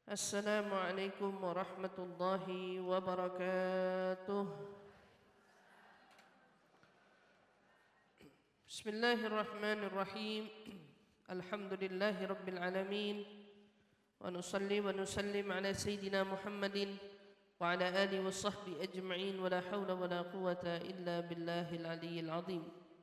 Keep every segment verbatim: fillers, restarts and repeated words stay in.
Assalamualaikum warahmatullahi wabarakatuh. Bismillahirrahmanirrahim. Alhamdulillahi rabbil alamin. Wa nusalli wa nusallim ala sayyidina Muhammadin wa ala alihi wa sahbihi ajma'in. Wa la hawla wa la quwata illa billahil aliyyil azim.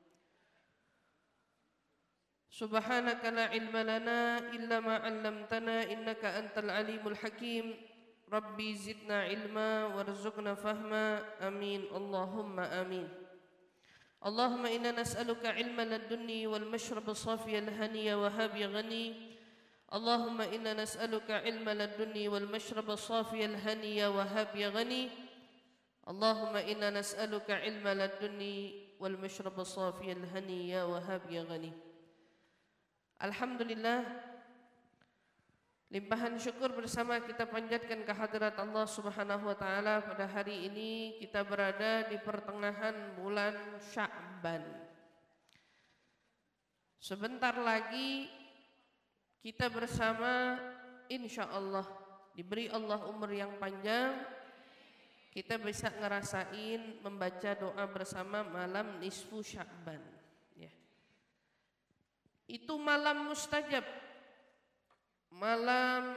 Subhanaka la ilma lana illa ma 'allamtana innaka antal alimul hakim. Rabbi zidna ilma warzuqna fahma. Amin. Allahumma amin. Allahumma inna nas'aluka ilma ladunni wal mashrab safi al haniya wa habi ghani. Allahumma inna nas'aluka ilma ladunni wal mashrab safi al haniya wa habi ghani. Allahumma inna nas'aluka ilma ladunni wal mashrab safi al haniya wa habi ghani. Alhamdulillah, limpahan syukur bersama kita panjatkan kehadirat Allah Subhanahu wa taala. Pada hari ini kita berada di pertengahan bulan Sya'ban. Sebentar lagi kita bersama insyaallah diberi Allah umur yang panjang, kita bisa ngerasain membaca doa bersama malam nisfu Sya'ban. Itu malam mustajab, malam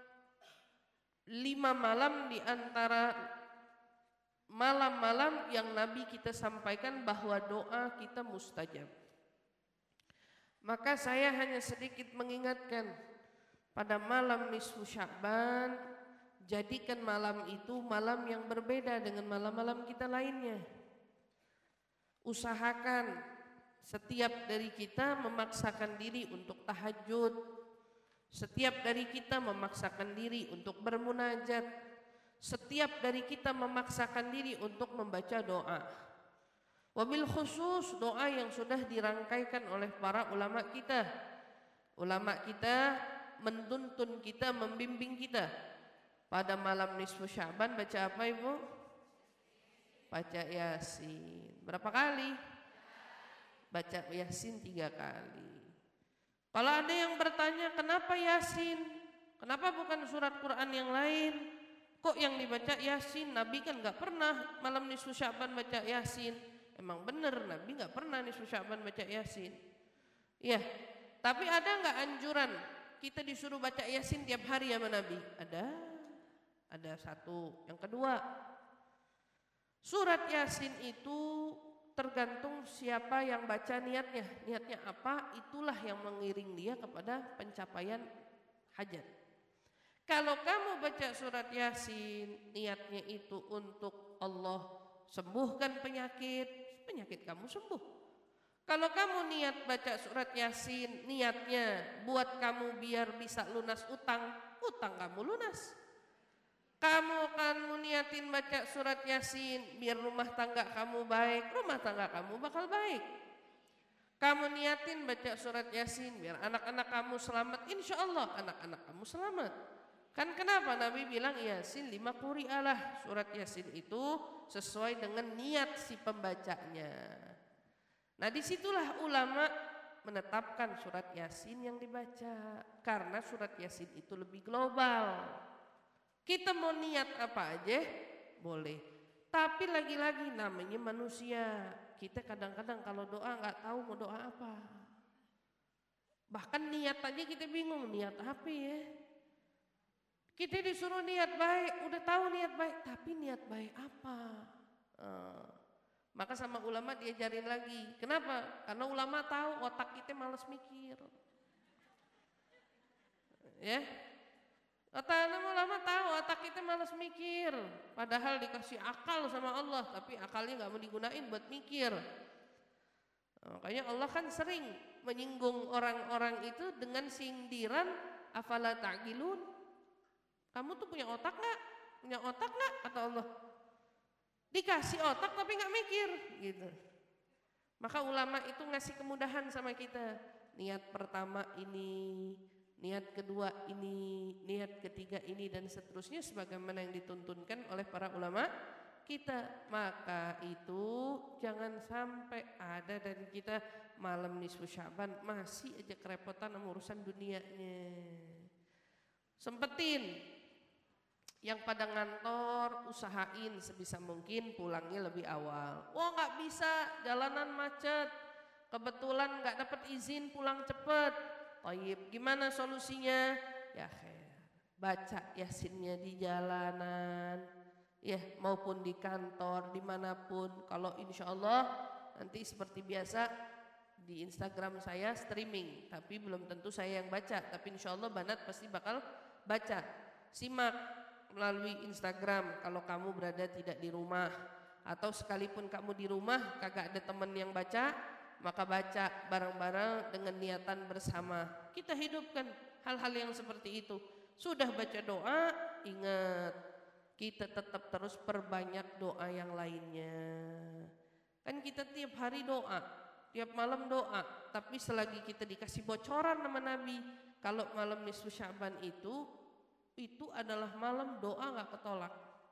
lima malam di antara malam-malam yang Nabi kita sampaikan bahwa doa kita mustajab. Maka saya hanya sedikit mengingatkan, pada malam nisfu Sya'ban, jadikan malam itu malam yang berbeda dengan malam-malam kita lainnya. Usahakan setiap dari kita memaksakan diri untuk tahajud. Setiap dari kita memaksakan diri untuk bermunajat. Setiap dari kita memaksakan diri untuk membaca doa. Wabil khusus doa yang sudah dirangkaikan oleh para ulama kita. Ulama kita menuntun kita, membimbing kita. Pada malam nisfu Sya'ban baca apa Ibu? Baca Yasin. Berapa kali? Baca Yasin tiga kali. Kalau ada yang bertanya kenapa Yasin, kenapa bukan surat Quran yang lain, kok yang dibaca Yasin? Nabi kan gak pernah malam nisfu Sya'ban baca Yasin. Emang bener Nabi gak pernah nisfu Sya'ban baca Yasin. Iya, tapi ada gak anjuran kita disuruh baca Yasin tiap hari sama Nabi? Ada. Ada satu. Yang kedua, surat Yasin itu tergantung siapa yang baca niatnya. Niatnya apa, itulah yang mengiring dia kepada pencapaian hajat. Kalau kamu baca surat Yasin, niatnya itu untuk Allah sembuhkan penyakit, penyakit kamu sembuh. Kalau kamu niat baca surat Yasin, niatnya buat kamu biar bisa lunas utang, utang kamu lunas. Kamu akan niatin baca surat Yasin biar rumah tangga kamu baik, rumah tangga kamu bakal baik. Kamu niatin baca surat Yasin biar anak-anak kamu selamat, insya Allah anak-anak kamu selamat. Kan kenapa Nabi bilang Yasin lima quri'alah, surat Yasin itu sesuai dengan niat si pembacanya. Nah disitulah ulama menetapkan surat Yasin yang dibaca, karena surat Yasin itu lebih global. Kita mau niat apa aja boleh, tapi lagi-lagi namanya manusia. Kita kadang-kadang kalau doa nggak tahu mau doa apa. Bahkan niat aja kita bingung, niat apa ya. Kita disuruh niat baik, udah tahu niat baik, tapi niat baik apa? Uh, maka sama ulama diajarin lagi. Kenapa? Karena ulama tahu otak kita malas mikir. Ya. Otak ulama tahu otak kita malas mikir, padahal dikasih akal sama Allah, tapi akalnya nggak mau digunain buat mikir. Makanya Allah kan sering menyinggung orang-orang itu dengan sindiran, afala ta'qilun. Kamu tuh punya otak nggak? Punya otak nggak? Kata Allah. Dikasih otak tapi nggak mikir, gitu. Maka ulama itu ngasih kemudahan sama kita. Niat pertama ini, niat kedua ini, niat ketiga ini, dan seterusnya sebagaimana yang dituntunkan oleh para ulama kita. Maka itu jangan sampai ada dari kita malam nisfu Sya'ban masih aja kerepotan sama urusan dunianya. Sempetin Yang pada ngantor, usahain sebisa mungkin pulangnya lebih awal. Wah nggak bisa, jalanan macet, kebetulan nggak dapat izin pulang cepet. Taib, gimana solusinya? Ya khair, baca yasinnya di jalanan, ya maupun di kantor, dimanapun. Kalau insya Allah nanti seperti biasa di Instagram saya streaming, tapi belum tentu saya yang baca, tapi insya Allah Banat pasti bakal baca. Simak melalui Instagram kalau kamu berada tidak di rumah, atau sekalipun kamu di rumah kagak ada teman yang baca, maka baca bareng-bareng dengan niatan bersama. Kita hidupkan hal-hal yang seperti itu. Sudah baca doa, ingat kita tetap terus perbanyak doa yang lainnya. Kan kita tiap hari doa, tiap malam doa, tapi selagi kita dikasih bocoran sama Nabi, kalau malam nisfu Sya'ban itu itu adalah malam doa gak ketolak.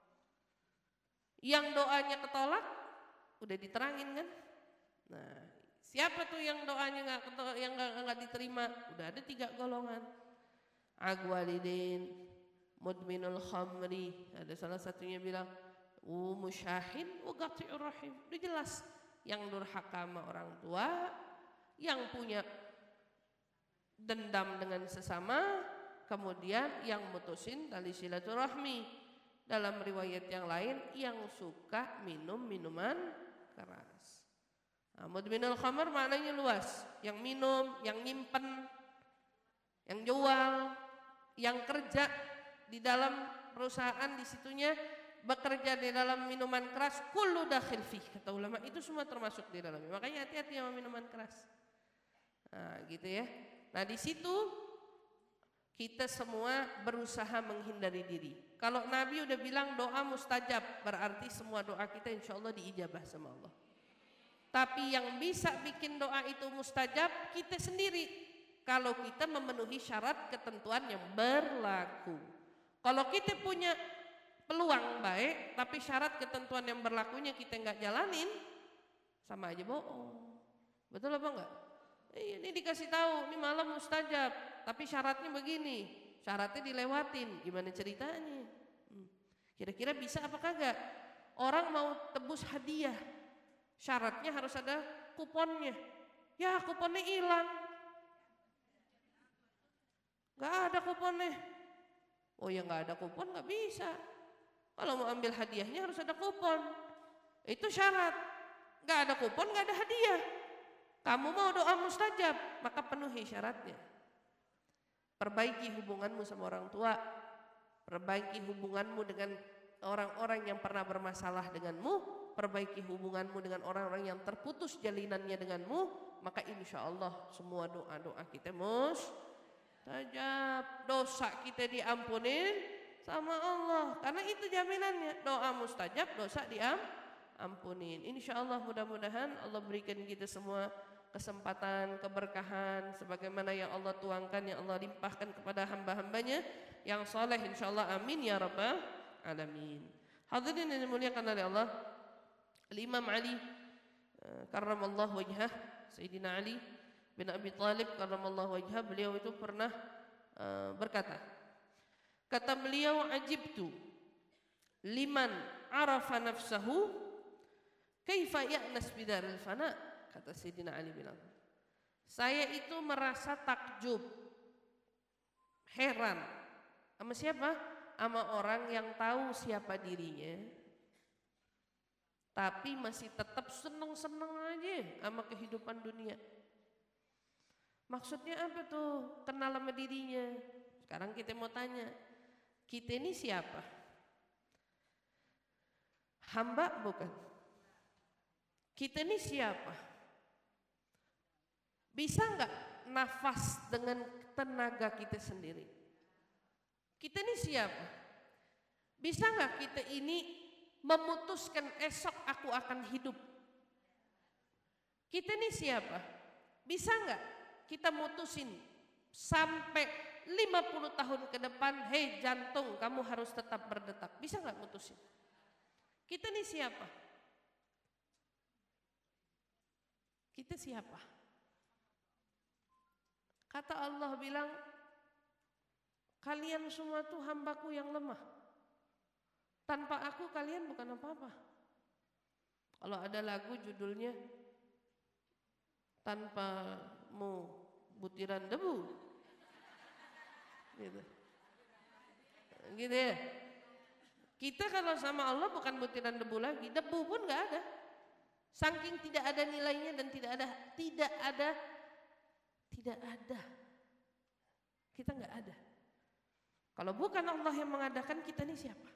Yang doanya ketolak udah diterangin kan. Nah, siapa tuh yang doanya gak ketolak, yang gak, gak diterima? Udah ada tiga golongan. Agwalidin, mudminul khamri, ada salah satunya bilang u musyahin wa qati'ur rahim. Udah jelas, yang durhaka sama orang tua, yang punya dendam dengan sesama, kemudian yang mutusin tali silaturahmi. Dalam riwayat yang lain, yang suka minum minuman keras. Nah, mudminul khamr maknanya luas, yang minum, yang nyimpen, yang jual, yang kerja di dalam perusahaan, di situnya bekerja di dalam minuman keras, kullu dakhil fih, kata ulama, itu semua termasuk di dalamnya. Makanya hati-hati sama minuman keras. Nah, gitu ya. Nah, di situ kita semua berusaha menghindari diri. Kalau Nabi udah bilang doa mustajab, berarti semua doa kita insya Allah diijabah sama Allah. Tapi yang bisa bikin doa itu mustajab kita sendiri, kalau kita memenuhi syarat ketentuan yang berlaku. Kalau kita punya peluang baik, tapi syarat ketentuan yang berlakunya kita nggak jalanin, sama aja bohong. Betul apa enggak? Eh, ini dikasih tahu, ini malam mustajab, tapi syaratnya begini, syaratnya dilewatin, gimana ceritanya? Hmm. Kira-kira bisa apa kagak? Orang mau tebus hadiah, syaratnya harus ada kuponnya. Ya kuponnya hilang, nggak ada kuponnya. Oh ya nggak ada kupon nggak bisa. Kalau mau ambil hadiahnya harus ada kupon. Itu syarat. Nggak ada kupon nggak ada hadiah. Kamu mau doa mustajab, maka penuhi syaratnya. Perbaiki hubunganmu sama orang tua, perbaiki hubunganmu dengan orang-orang yang pernah bermasalah denganmu, perbaiki hubunganmu dengan orang-orang yang terputus jalinannya denganmu, maka insya Allah semua doa-doa kita mustajab, dosa kita diampunin sama Allah, karena itu jaminannya, doa mustajab, dosa diampunin. Insya Allah mudah-mudahan Allah berikan kita semua kesempatan, keberkahan sebagaimana yang Allah tuangkan, yang Allah limpahkan kepada hamba-hambanya yang soleh, insya Allah, amin ya rabbal alamin. Hadirin yang dimuliakan oleh Allah, Imam Ali karramallahu wajhah, Sayyidina Ali bin Abi Thalib karramallahu wajhah, beliau itu pernah uh, berkata, kata beliau, ajibtu liman arafa nafsahu kaifa ya'nas bidaril fana. Kata Sayyidina Ali bilang, saya itu merasa takjub, heran. Sama siapa? Sama orang yang tahu siapa dirinya, tapi masih tetap seneng-seneng aja sama kehidupan dunia. Maksudnya apa tuh? Kenal sama dirinya. Sekarang kita mau tanya, kita ini siapa? Hamba bukan? Kita ini siapa? Bisa nggak nafas dengan tenaga kita sendiri? Kita ini siapa? Bisa nggak kita ini memutuskan esok aku akan hidup? Kita ini siapa? Bisa nggak kita mutusin sampai lima puluh tahun ke depan, hei jantung kamu harus tetap berdetak? Bisa nggak mutusin? Kita ini siapa? Kita siapa? Kata Allah bilang, kalian semua tuh hambaku yang lemah. Tanpa aku kalian bukan apa-apa. Kalau ada lagu judulnya Tanpamu butiran debu, gitu, gitu ya. Kita kalau sama Allah bukan butiran debu lagi, debu pun nggak ada. Saking tidak ada nilainya dan tidak ada, tidak ada, tidak ada. Kita nggak ada. Kalau bukan Allah yang mengadakan, kita ini siapa?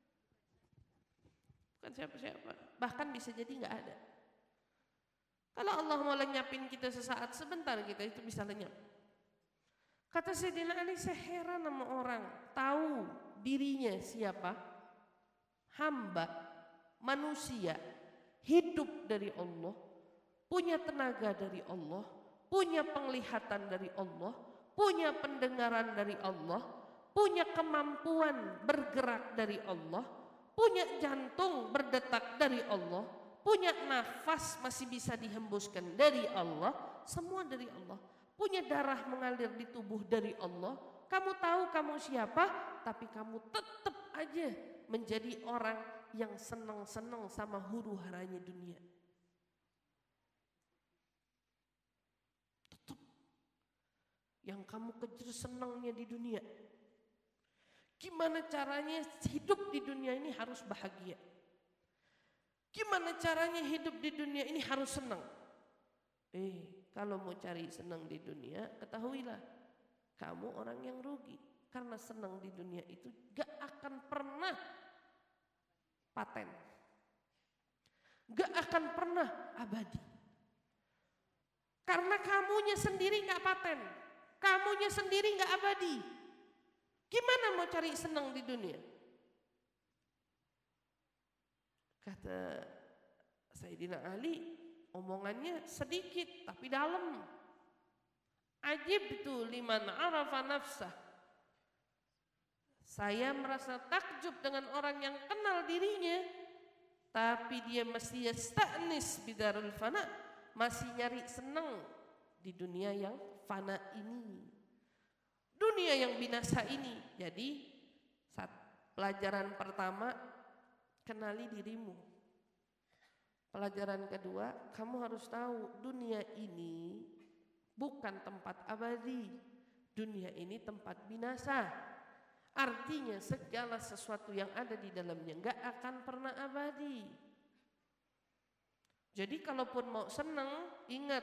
Bukan siapa-siapa. Bahkan bisa jadi nggak ada. Kalau Allah mau lenyapin kita sesaat, sebentar kita itu bisa lenyap. Kata Sayyidina Ali, saya heran sama orang tahu dirinya siapa, hamba, manusia, hidup dari Allah, punya tenaga dari Allah, punya penglihatan dari Allah, punya pendengaran dari Allah, punya kemampuan bergerak dari Allah, punya jantung berdetak dari Allah, punya nafas masih bisa dihembuskan dari Allah, semua dari Allah, punya darah mengalir di tubuh dari Allah. Kamu tahu kamu siapa, tapi kamu tetap aja menjadi orang yang senang-senang sama huru haranya dunia. Tetap yang kamu kejar senangnya di dunia. Gimana caranya hidup di dunia ini harus bahagia? Gimana caranya hidup di dunia ini harus senang? Eh, kalau mau cari senang di dunia, ketahuilah kamu orang yang rugi. Karena senang di dunia itu gak akan pernah paten, gak akan pernah abadi. Karena kamunya sendiri gak paten, kamunya sendiri gak abadi. Gimana mau cari senang di dunia? Kata Sayyidina Ali, omongannya sedikit tapi dalam. Ajibtu liman arafa nafsah. Saya merasa takjub dengan orang yang kenal dirinya, tapi dia masih yasta'nis bidarul fana, masih nyari senang di dunia yang fana ini, dunia yang binasa ini. Jadi saat pelajaran pertama, kenali dirimu. Pelajaran kedua, kamu harus tahu dunia ini bukan tempat abadi. Dunia ini tempat binasa. Artinya segala sesuatu yang ada di dalamnya gak akan pernah abadi. Jadi kalaupun mau senang, ingat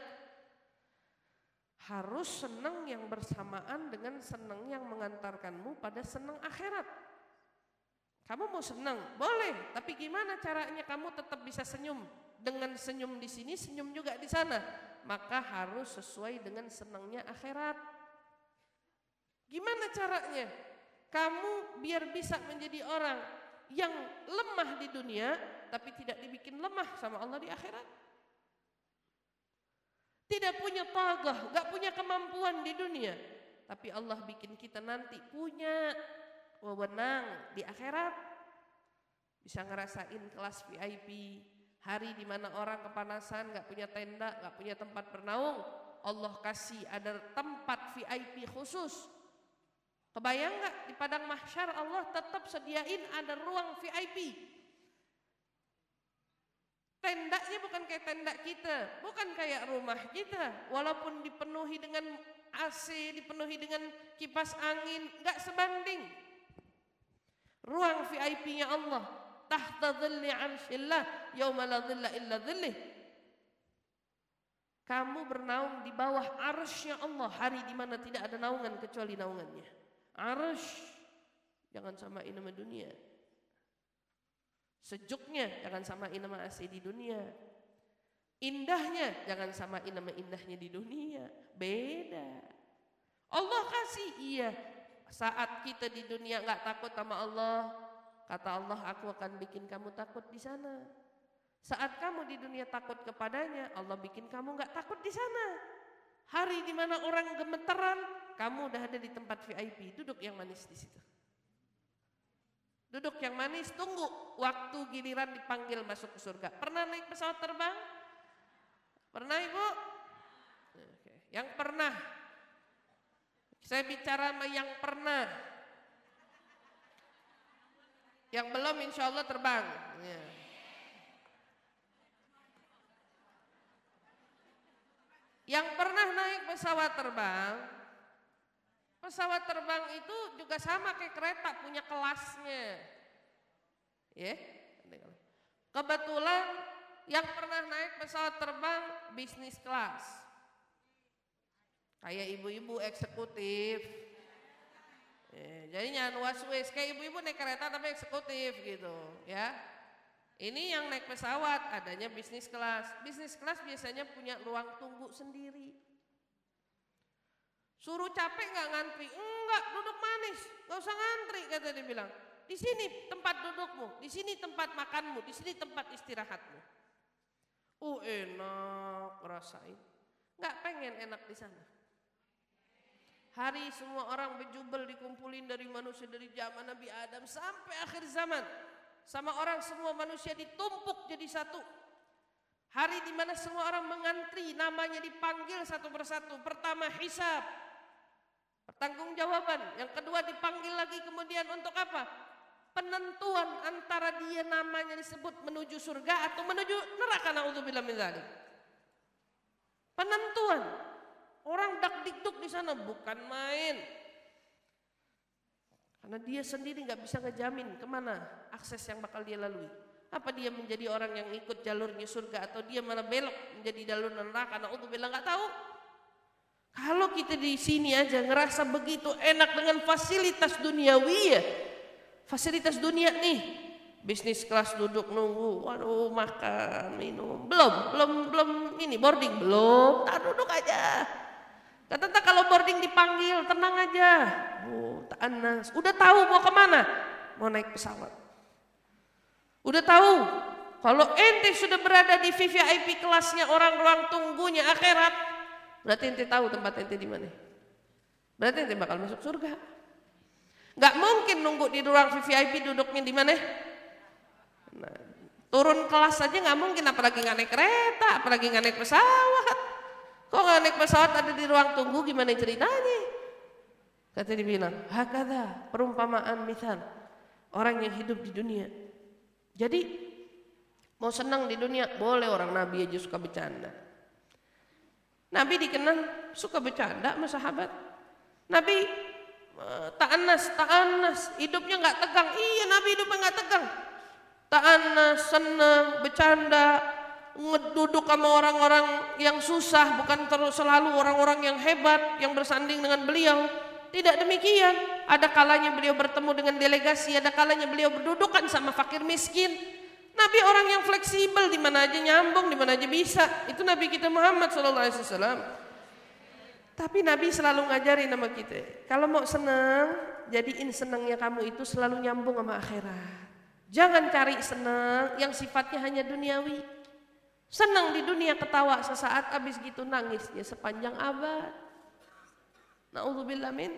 harus senang yang bersamaan dengan senang yang mengantarkanmu pada senang akhirat. Kamu mau senang, boleh, tapi gimana caranya kamu tetap bisa senyum? Dengan senyum di sini, senyum juga di sana. Maka harus sesuai dengan senangnya akhirat. Gimana caranya? Kamu biar bisa menjadi orang yang lemah di dunia, tapi tidak dibikin lemah sama Allah di akhirat. Tidak punya tagah, gak punya kemampuan di dunia, tapi Allah bikin kita nanti punya wewenang di akhirat. Bisa ngerasain kelas V I P, hari di mana orang kepanasan, gak punya tenda, gak punya tempat bernaung. Allah kasih ada tempat V I P khusus. Kebayang gak di padang mahsyar Allah tetap sediain ada ruang V I P. Tendanya bukan kayak tenda kita, bukan kayak rumah kita. Walaupun dipenuhi dengan A C, dipenuhi dengan kipas angin, gak sebanding. Ruang V I P-nya Allah, tahta dhilli arsyillah, yauma la dhilla illa dhillih. Kamu bernaung di bawah arsy-Nya Allah, hari di mana tidak ada naungan kecuali naungannya. Arsy, jangan samain sama dunia. Sejuknya jangan samain sama A C di dunia. Indahnya jangan samain sama indahnya di dunia. Beda. Allah kasih, iya. Saat kita di dunia nggak takut sama Allah, kata Allah, aku akan bikin kamu takut di sana. Saat kamu di dunia takut kepadanya, Allah bikin kamu nggak takut di sana. Hari di mana orang gemeteran, kamu udah ada di tempat V I P, duduk yang manis di situ. Duduk yang manis, tunggu waktu giliran dipanggil masuk ke surga. Pernah naik pesawat terbang? Pernah Ibu? Oke. Yang pernah. Saya bicara sama yang pernah. Yang belum insya Allah terbang. Ya. Yang pernah naik pesawat terbang, pesawat terbang itu juga sama kayak kereta, punya kelasnya. Ya. Kebetulan yang pernah naik pesawat terbang bisnis kelas. Kayak ibu-ibu eksekutif. Ya, jadi nyan waswes kayak ibu-ibu naik kereta tapi eksekutif gitu, ya. Ini yang naik pesawat adanya bisnis kelas. Bisnis kelas biasanya punya ruang tunggu sendiri. Suruh capek nggak ngantri? Enggak, duduk manis, nggak usah ngantri kata dia bilang. Di sini tempat dudukmu, di sini tempat makanmu, di sini tempat istirahatmu. Oh enak, rasain. Nggak pengen enak di sana. Hari semua orang berjubel dikumpulin dari manusia dari zaman Nabi Adam sampai akhir zaman. Sama orang semua manusia ditumpuk jadi satu. Hari di mana semua orang mengantri, namanya dipanggil satu persatu. Pertama hisab, pertanggungjawaban. Yang kedua dipanggil lagi kemudian untuk apa? Penentuan antara dia namanya disebut menuju surga atau menuju neraka. Na'udzubillah min dzalik. Penentuan. Orang dak dikduk di sana bukan main. Karena dia sendiri nggak bisa ngejamin kemana akses yang bakal dia lalui. Apa dia menjadi orang yang ikut jalurnya surga atau dia malah belok menjadi jalur neraka? Na'udzubillah, nggak tahu. Kalau kita di sini aja ngerasa begitu enak dengan fasilitas duniawi ya, fasilitas dunia nih, bisnis kelas duduk nunggu, waduh makan minum, belum belum belum ini boarding belum, tak duduk aja. Kata tak kalau boarding dipanggil tenang aja, oh tak anas, udah tahu mau kemana, mau naik pesawat, udah tahu kalau ente sudah berada di V V I P kelasnya orang ruang tunggunya akhirat, berarti ente tahu tempat ente di mana, berarti ente bakal masuk surga. Gak mungkin nunggu di ruang V V I P duduknya di mana? Nah, turun kelas aja nggak mungkin, apalagi nggak naik kereta, apalagi nggak naik pesawat. Kok nggak naik pesawat ada di ruang tunggu, gimana ceritanya? Kata dibilang, hakadha, perumpamaan misal orang yang hidup di dunia. Jadi mau senang di dunia boleh, orang Nabi aja suka bercanda. Nabi dikenal suka bercanda sama sahabat. Nabi ta'anas, ta'anas, hidupnya nggak tegang. Iya, Nabi hidupnya nggak tegang. Ta'anas, senang, bercanda, ngeduduk sama orang-orang yang susah, bukan terus selalu orang-orang yang hebat yang bersanding dengan beliau. Tidak demikian. Ada kalanya beliau bertemu dengan delegasi, ada kalanya beliau berdudukan sama fakir miskin. Nabi orang yang fleksibel, di mana aja nyambung, di mana aja bisa. Itu Nabi kita Muhammad shallallahu alaihi wasallam. Tapi Nabi selalu ngajarin sama kita, kalau mau senang, jadiin senangnya kamu itu selalu nyambung sama akhirat. Jangan cari senang yang sifatnya hanya duniawi. Senang di dunia ketawa sesaat, habis gitu nangisnya sepanjang abad. Na'udzubillah min.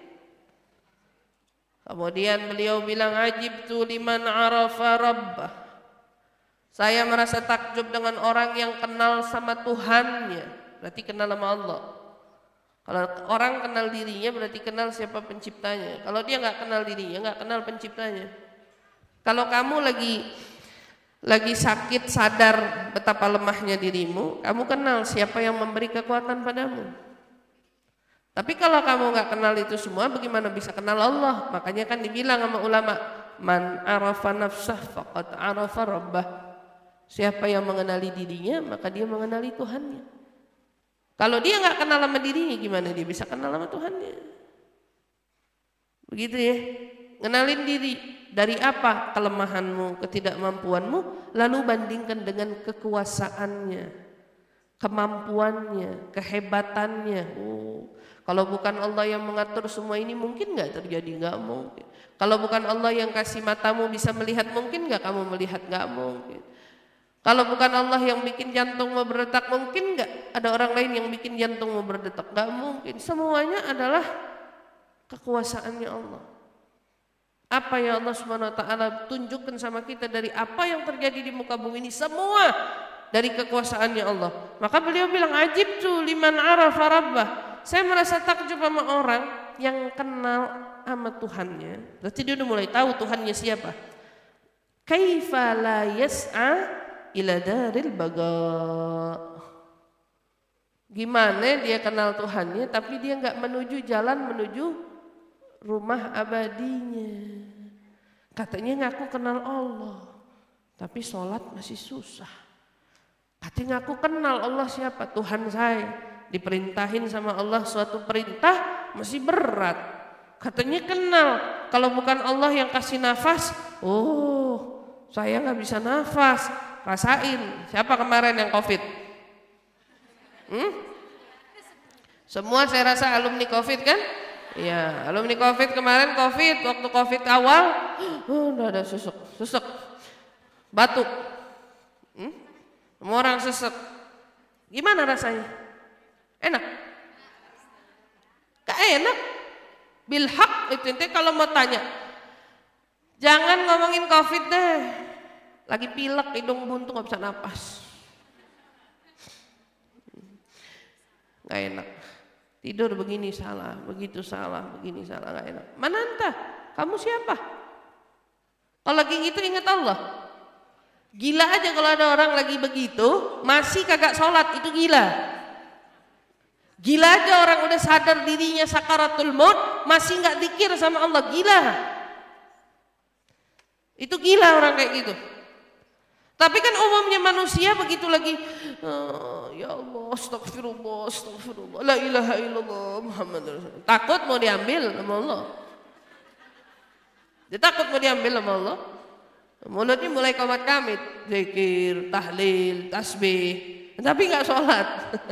Kemudian beliau bilang, ajibtu liman arafa rabbah. Saya merasa takjub dengan orang yang kenal sama Tuhannya, berarti kenal sama Allah. Kalau orang kenal dirinya berarti kenal siapa penciptanya. Kalau dia nggak kenal dirinya, nggak kenal penciptanya. Kalau kamu lagi lagi sakit, sadar betapa lemahnya dirimu, kamu kenal siapa yang memberi kekuatan padamu. Tapi kalau kamu nggak kenal itu semua, bagaimana bisa kenal Allah? Makanya kan dibilang sama ulama, man arafa nafsah faqad arafa rabbah. Siapa yang mengenali dirinya, maka dia mengenali Tuhannya. Kalau dia nggak kenal sama dirinya, gimana dia bisa kenal sama Tuhannya? Begitu ya. Kenalin diri, dari apa kelemahanmu, ketidakmampuanmu, lalu bandingkan dengan kekuasaannya, kemampuannya, kehebatannya. Oh, kalau bukan Allah yang mengatur semua ini, mungkin nggak terjadi? Nggak mungkin. Kalau bukan Allah yang kasih matamu bisa melihat, mungkin nggak kamu melihat? Nggak mungkin. Kalau bukan Allah yang bikin jantungmu berdetak, mungkin nggak ada orang lain yang bikin jantungmu berdetak? Nggak mungkin. Semuanya adalah kekuasaannya Allah. Apa yang Allah subhanahu wa ta'ala tunjukkan sama kita dari apa yang terjadi di muka bumi ini, semua dari kekuasaannya Allah. Maka beliau bilang, ajibtu liman arafa rabbah. Saya merasa takjub sama orang yang kenal sama Tuhannya. Berarti dia udah mulai tahu Tuhannya siapa. Kaifa la yas'a ila daril baga. Gimana dia kenal Tuhannya tapi dia nggak menuju jalan menuju rumah abadinya. Katanya ngaku kenal Allah tapi sholat masih susah. Katanya ngaku kenal Allah siapa? Tuhan saya. Diperintahin sama Allah suatu perintah masih berat. Katanya kenal, kalau bukan Allah yang kasih nafas, oh saya nggak bisa nafas. Rasain, siapa kemarin yang COVID? Hmm? Semua saya rasa alumni COVID kan? Iya, alumni COVID kemarin COVID, waktu COVID awal, oh, udah ada sesek, sesek, batuk, hmm? Semua orang sesek. Gimana rasanya? Enak? Gak enak. Bilhaq itu ente kalau mau tanya, jangan ngomongin COVID deh. Lagi pilek, hidung buntu gak bisa napas. Gak enak. Tidur begini salah, begitu salah, begini salah, gak enak. Mana entah? Kamu siapa? Kalau lagi gitu ingat Allah. Gila aja kalau ada orang lagi begitu masih kagak sholat, itu gila. Gila aja orang udah sadar dirinya sakaratul maut masih nggak zikir sama Allah, gila. Itu gila orang kayak gitu. Tapi kan umumnya manusia begitu lagi, oh, ya Allah, astagfirullah, astagfirullah, la ilaha illallah, Muhammad Rasulullah. Takut mau diambil sama Allah. Dia takut mau diambil sama Allah. Mulutnya mulai komat kamit, zikir, tahlil, tasbih, tapi nggak sholat.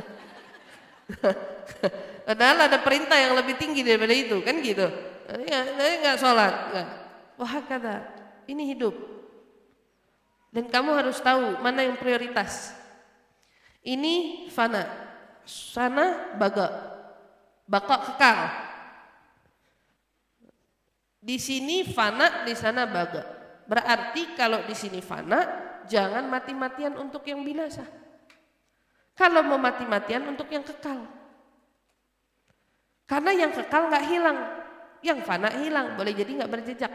Padahal ada perintah yang lebih tinggi daripada itu, kan gitu. Nggak, nggak sholat, nggak. Wah kata, ini hidup. Dan kamu harus tahu mana yang prioritas. Ini fana, sana baga, baka kekal. Di sini fana, di sana baga. Berarti kalau di sini fana, jangan mati-matian untuk yang binasa. Kalau mau mati-matian untuk yang kekal. Karena yang kekal nggak hilang, yang fana hilang, boleh jadi nggak berjejak.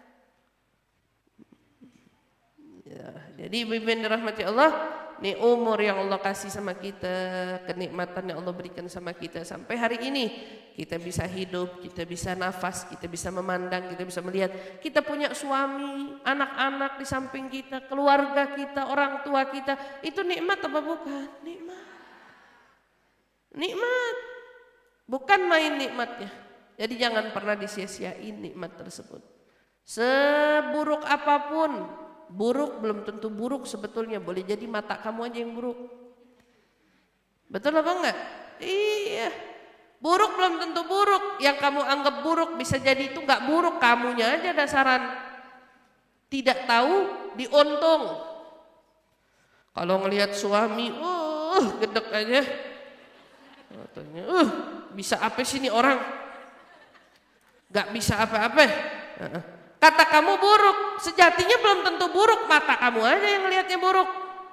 Ya, jadi ibu-ibu yang dirahmati Allah, ini umur yang Allah kasih sama kita, kenikmatan yang Allah berikan sama kita sampai hari ini. Kita bisa hidup, kita bisa nafas, kita bisa memandang, kita bisa melihat. Kita punya suami, anak-anak di samping kita, keluarga kita, orang tua kita. Itu nikmat apa bukan? Nikmat. Nikmat. Bukan main nikmatnya. Jadi jangan pernah disia-siain nikmat tersebut. Seburuk apapun, buruk belum tentu buruk sebetulnya. Boleh jadi mata kamu aja yang buruk. Betul apa enggak? Iya. Buruk belum tentu buruk. Yang kamu anggap buruk bisa jadi itu enggak buruk. Kamunya aja dasaran tidak tahu diuntung. Kalau ngelihat suami, uh, gedek aja. Katanya, uh, bisa apa sih ini orang? Gak bisa apa-apa. Kata kamu buruk, sejatinya belum tentu buruk. Mata kamu aja yang ngelihatnya buruk.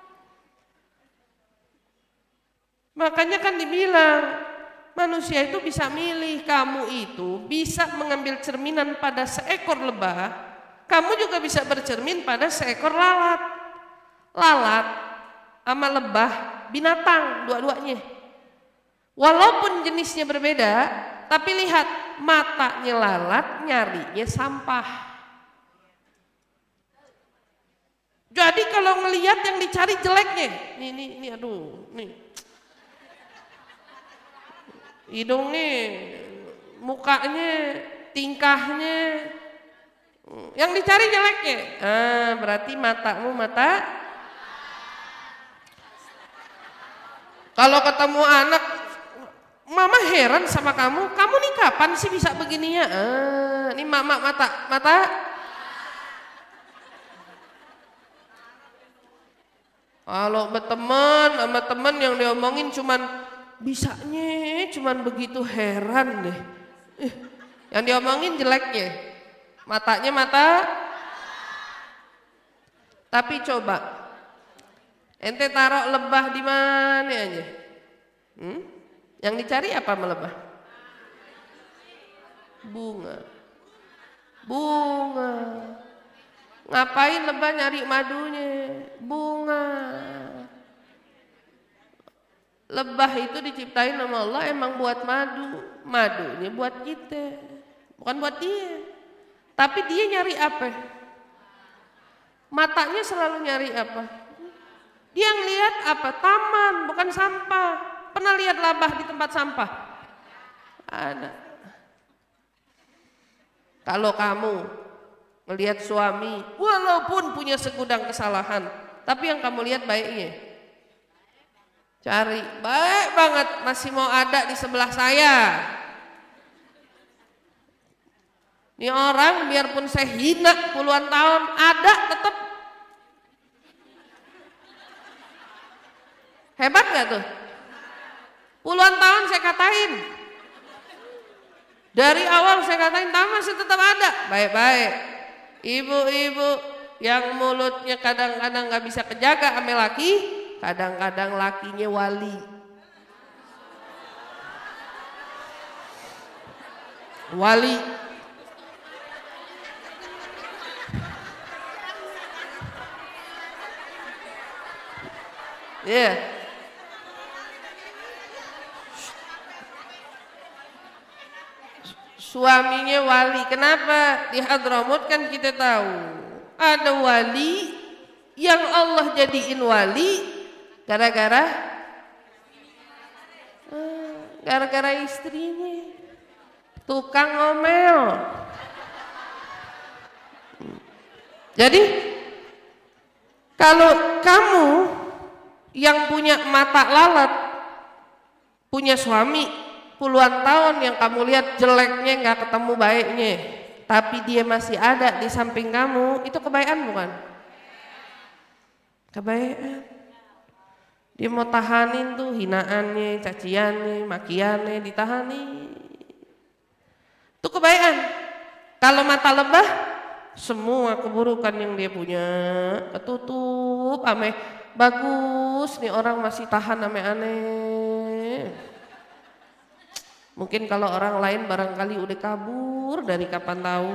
Makanya kan dibilang, manusia itu bisa milih. Kamu itu bisa mengambil cerminan pada seekor lebah, kamu juga bisa bercermin pada seekor lalat. Lalat sama lebah binatang dua-duanya. Walaupun jenisnya berbeda, tapi lihat matanya lalat, nyarinya sampah. Jadi kalau ngelihat yang dicari jeleknya, nih nih nih aduh, nih hidungnya, mukanya, tingkahnya, yang dicari jeleknya. Ah, berarti matamu mata. Kalau ketemu anak, mama heran sama kamu, kamu nih kapan sih bisa begini ya? Ah, ini mama mata, mata. Kalau berteman sama teman yang diomongin cuman bisanya, cuman begitu, heran deh. Eh, yang diomongin jeleknya, matanya mata. Tapi coba, ente taruh lebah di mana aja? Hmm? Yang dicari apa melebah? Bunga. Bunga. Ngapain lebah nyari madunya? Bunga. Lebah itu diciptain sama Allah emang buat madu. Madunya buat kita, bukan buat dia. Tapi dia nyari apa? Matanya selalu nyari apa? Dia ngelihat apa? Taman, bukan sampah. Pernah lihat lebah di tempat sampah? Ada. Kalau kamu melihat suami, walaupun punya segudang kesalahan, tapi yang kamu lihat baiknya, cari baik banget, masih mau ada di sebelah saya. Ini orang biarpun saya hina puluhan tahun, ada tetap. Hebat gak tuh? Puluhan tahun saya katain. Dari awal saya katain, tapi masih tetap ada. Baik-baik. Ibu-ibu yang mulutnya kadang-kadang gak bisa kejaga sama laki, kadang-kadang lakinya wali. Wali. Ya. Yeah. Suaminya wali. Kenapa? Di Hadramut kan kita tahu ada wali yang Allah jadiin wali gara-gara gara-gara istrinya tukang ngomel. Jadi kalau kamu yang punya mata lalat, punya suami puluhan tahun yang kamu lihat jeleknya nggak ketemu baiknya, tapi dia masih ada di samping kamu, itu kebaikan bukan? Kebaikan. Dia mau tahanin tuh hinaannya, caciannya, makiannya, ditahani. Itu kebaikan. Kalau mata lebah, semua keburukan yang dia punya ketutup, ame bagus nih orang masih tahan ame aneh. Mungkin kalau orang lain barangkali udah kabur dari kapan tahu,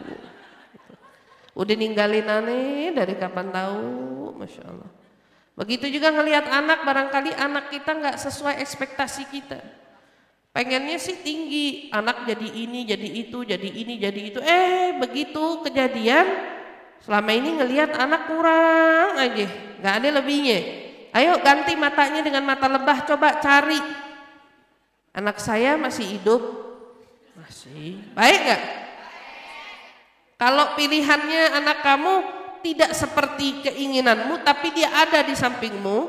udah ninggalin aneh dari kapan tahu, masya Allah. Begitu juga ngelihat anak, barangkali anak kita nggak sesuai ekspektasi kita. Pengennya sih tinggi, anak jadi ini, jadi itu, jadi ini, jadi itu. Eh begitu kejadian, selama ini ngelihat anak kurang aja, nggak ada lebihnya. Ayo ganti matanya dengan mata lebah, coba cari. Anak saya masih hidup, masih baik nggak? Kalau pilihannya anak kamu tidak seperti keinginanmu, tapi dia ada di sampingmu,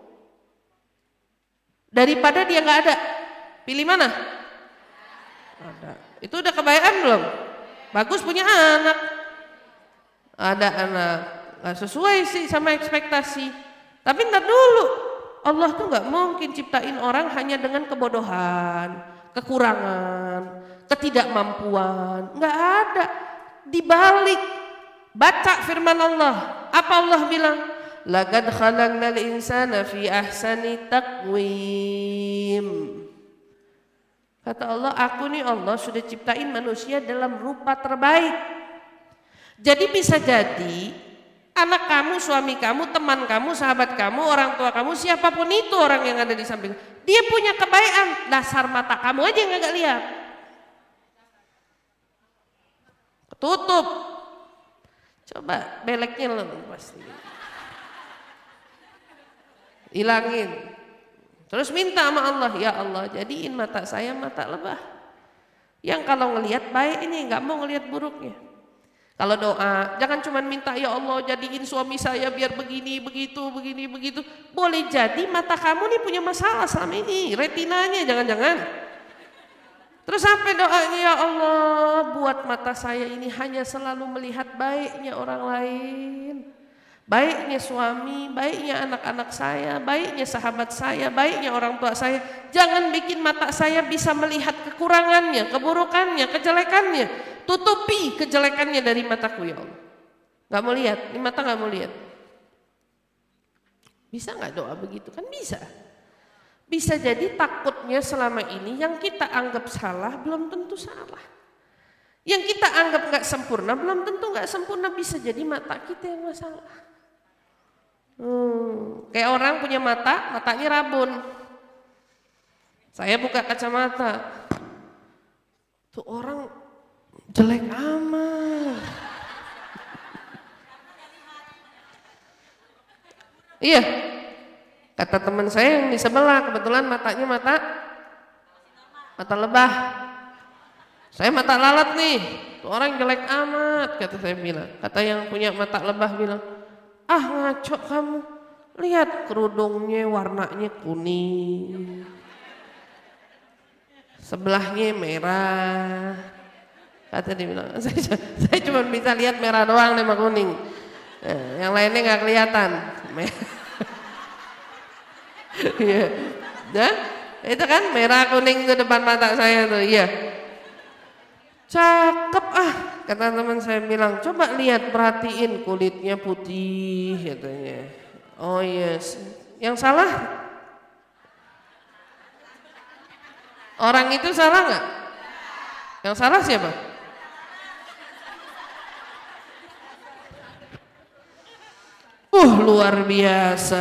daripada dia nggak ada, pilih mana? Ada. Itu udah kebaikan belum? Bagus punya anak. Ada anak nggak sesuai sih sama ekspektasi, tapi ntar dulu. Allah tuh nggak mungkin ciptain orang hanya dengan kebodohan, kekurangan, ketidakmampuan. Nggak ada. Dibalik, baca firman Allah. Apa Allah bilang? Laqad khalaqnal insana fi ahsani taqwim. Kata Allah, aku nih Allah sudah ciptain manusia dalam rupa terbaik. Jadi bisa jadi anak kamu, suami kamu, teman kamu, sahabat kamu, orang tua kamu, siapapun itu orang yang ada di samping, dia punya kebaikan, dasar mata kamu aja yang gak lihat. Ketutup. Coba beleknya lo pasti. Hilangin. Terus minta sama Allah, ya Allah jadiin mata saya mata lebah. Yang kalau ngelihat baik ini, gak mau ngelihat buruknya. Kalau doa, jangan cuma minta ya Allah jadiin suami saya biar begini, begitu, begini, begitu. Boleh jadi mata kamu nih punya masalah selama ini, retinanya jangan-jangan. Terus sampai doanya ya Allah buat mata saya ini hanya selalu melihat baiknya orang lain. Baiknya suami, baiknya anak-anak saya, baiknya sahabat saya, baiknya orang tua saya. Jangan bikin mata saya bisa melihat kekurangannya, keburukannya, kejelekannya. Tutupi kejelekannya dari mataku ya Allah. Gak mau lihat, ini mata gak mau lihat. Bisa gak doa begitu? Kan bisa. Bisa jadi takutnya selama ini yang kita anggap salah belum tentu salah. Yang kita anggap nggak sempurna, belum tentu nggak sempurna, bisa jadi mata kita yang masalah. Hmm, kayak orang punya mata, matanya rabun. Saya buka kacamata, tuh orang jelek amat. Iya, kata teman saya yang di sebelah, kebetulan matanya mata mata lebah. Saya mata lalat nih, tuh orang jelek amat, kata saya bilang. Kata yang punya mata lebah bilang, ah ngaco kamu, lihat kerudungnya warnanya kuning, sebelahnya merah. Kata dia bilang, saya, saya cuma bisa lihat merah doang sama kuning, eh, yang lainnya nggak kelihatan. Iya, nah, itu kan merah kuning itu depan mata saya tuh, iya. Cakep ah, kata teman saya bilang, coba lihat perhatiin kulitnya putih katanya. Oh yes, yang salah orang itu salah nggak? Yang salah siapa? Uh luar biasa,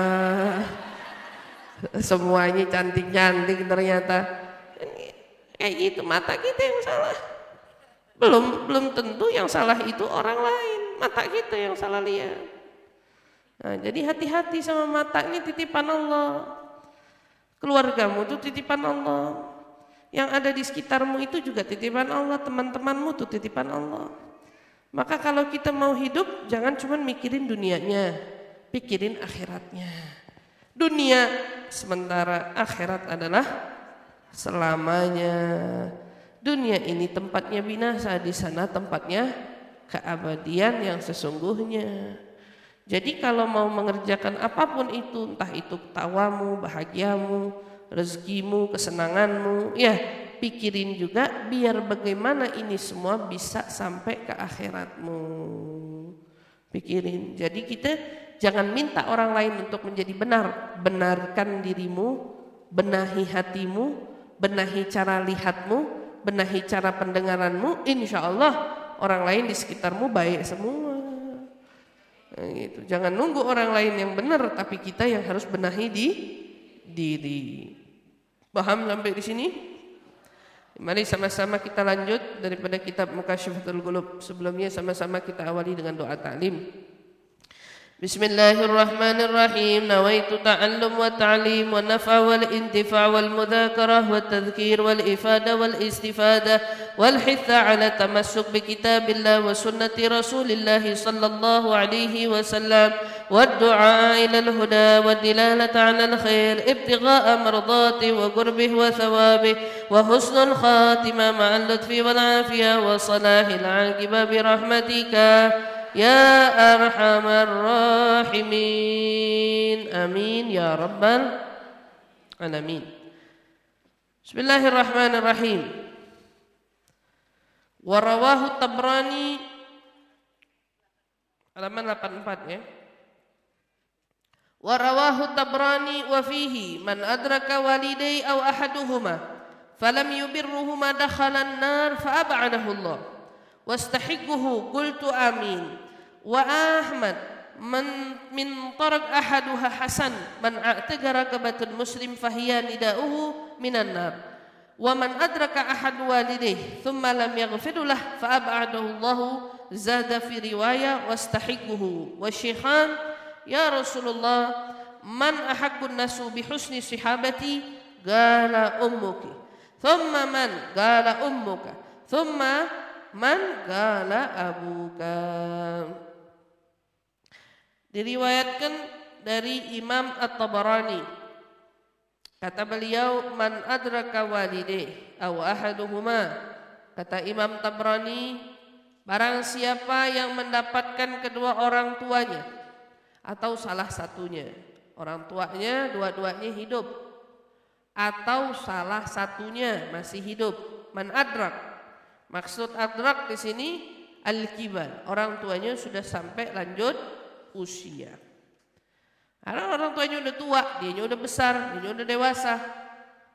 semuanya cantik-cantik ternyata. Kayak gitu, mata kita yang salah. Belum belum tentu yang salah itu orang lain, mata kita yang salah lihat. Nah, jadi hati-hati sama mata, ini titipan Allah. Keluargamu itu titipan Allah. Yang ada di sekitarmu itu juga titipan Allah, teman-temanmu itu titipan Allah. Maka kalau kita mau hidup, jangan cuma mikirin dunianya, pikirin akhiratnya. Dunia sementara, akhirat adalah selamanya. Dunia ini tempatnya binasa, di sana tempatnya keabadian yang sesungguhnya. Jadi kalau mau mengerjakan apapun itu, entah itu tawamu, bahagiamu, rezekimu, kesenanganmu, ya pikirin juga biar bagaimana ini semua bisa sampai ke akhiratmu. Pikirin. Jadi kita jangan minta orang lain untuk menjadi benar, benarkan dirimu, benahi hatimu, benahi cara lihatmu, benahi cara pendengaranmu, insya Allah orang lain di sekitarmu baik semua. Nah, gitu. Jangan nunggu orang lain yang benar, tapi kita yang harus benahi di diri. Paham sampai di sini? Mari sama-sama kita lanjut daripada kitab Mukasyafatul Qulub. Sebelumnya sama-sama kita awali dengan doa ta'lim. Bismillahirrahmanirrahim. Nawaitu ta'allum wa ta'lim wa naf'a wal intifa' wal mudhakarah wa tadhkir wal ifada wal istifada wal hitha ala tamassuk bi kitabillah wa sunnati rasulillah sallallahu alaihi wasallam wa du'a ila al huda wa dilalata ala al khair ibtigha'a mardati wa qurbih wa thawabih wa husnul khatimah ma'al lutfi wal afiyah wa salahil 'aqibah bi rahmatika ya arhamar rahimin. Amin ya rabbal alamin. Bismillahirrahmanirrahim. Wa rawahu Tabrani, halaman delapan puluh empat ya. Wa rawahu Tabrani wa fihi man adraka walidai aw ahaduhuma falam yubirruhuma dakhala an-nar fa ab'adahu Allah wastahiquhu qultu amin. Wa Ahmad man min tarak ahaduha hasan man a'tagara kabatul muslim fahiya nida'uhu minan nar wa man adraka ahad walidayhi thumma lam yaghfir lah fa ab'adahu Allah zada fi riwayah wastahiquhu. Wa syekhan ya Rasulullah man ahaqqun nasu bi husni sahabati qala ummuki thumma man qala ummuka thumma man qala abuka. Diriwayatkan dari Imam At-Tabarani, kata beliau man adraka walidayhi aw ahaduhuma, kata Imam Tabrani, barang siapa yang mendapatkan kedua orang tuanya atau salah satunya, orang tuanya dua-duanya hidup atau salah satunya masih hidup, man adrak. Maksud adrak di sini al-kibar, orang tuanya sudah sampai lanjut usia. Karena orang tuanya udah tua, dianya udah besar, dianya udah dewasa.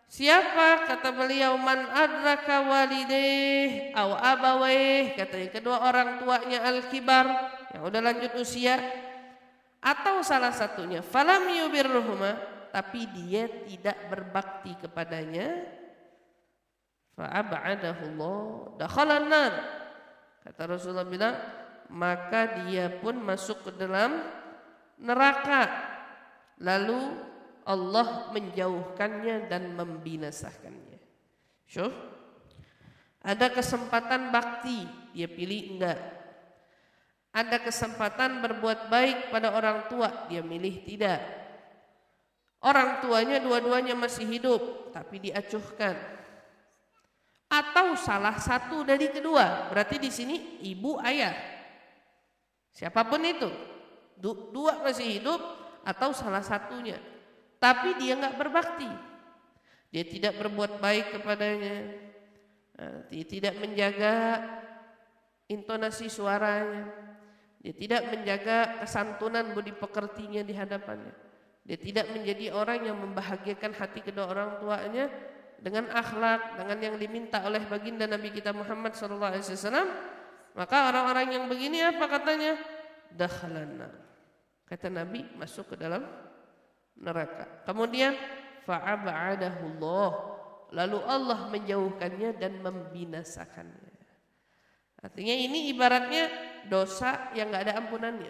Siapa? Kata beliau, man adraka walideh aw abaweh, katanya kedua orang tuanya al-kibar, yang udah lanjut usia, atau salah satunya falam yubirruhuma, tapi dia tidak berbakti kepadanya, fa'ab'adahullah dakhalan nar. Kata Rasulullah bilang, maka dia pun masuk ke dalam neraka, lalu Allah menjauhkannya dan membinasakannya. Syuh, ada kesempatan bakti, dia pilih enggak. Ada kesempatan berbuat baik pada orang tua, dia milih tidak. Orang tuanya dua-duanya masih hidup, tapi diacuhkan. Atau salah satu dari kedua, berarti di sini ibu ayah. Siapapun itu, dua masih hidup atau salah satunya. Tapi dia nggak berbakti, dia tidak berbuat baik kepadanya, dia tidak menjaga intonasi suaranya, dia tidak menjaga kesantunan budi pekertinya di hadapannya, dia tidak menjadi orang yang membahagiakan hati kedua orang tuanya dengan akhlak, dengan yang diminta oleh baginda Nabi kita Muhammad shallallahu alaihi wasallam. Maka orang-orang yang begini apa katanya? Dakhalana. Kata Nabi, masuk ke dalam neraka. Kemudian fa'ab'adahullah, lalu Allah menjauhkannya dan membinasakannya. Artinya ini ibaratnya dosa yang enggak ada ampunannya.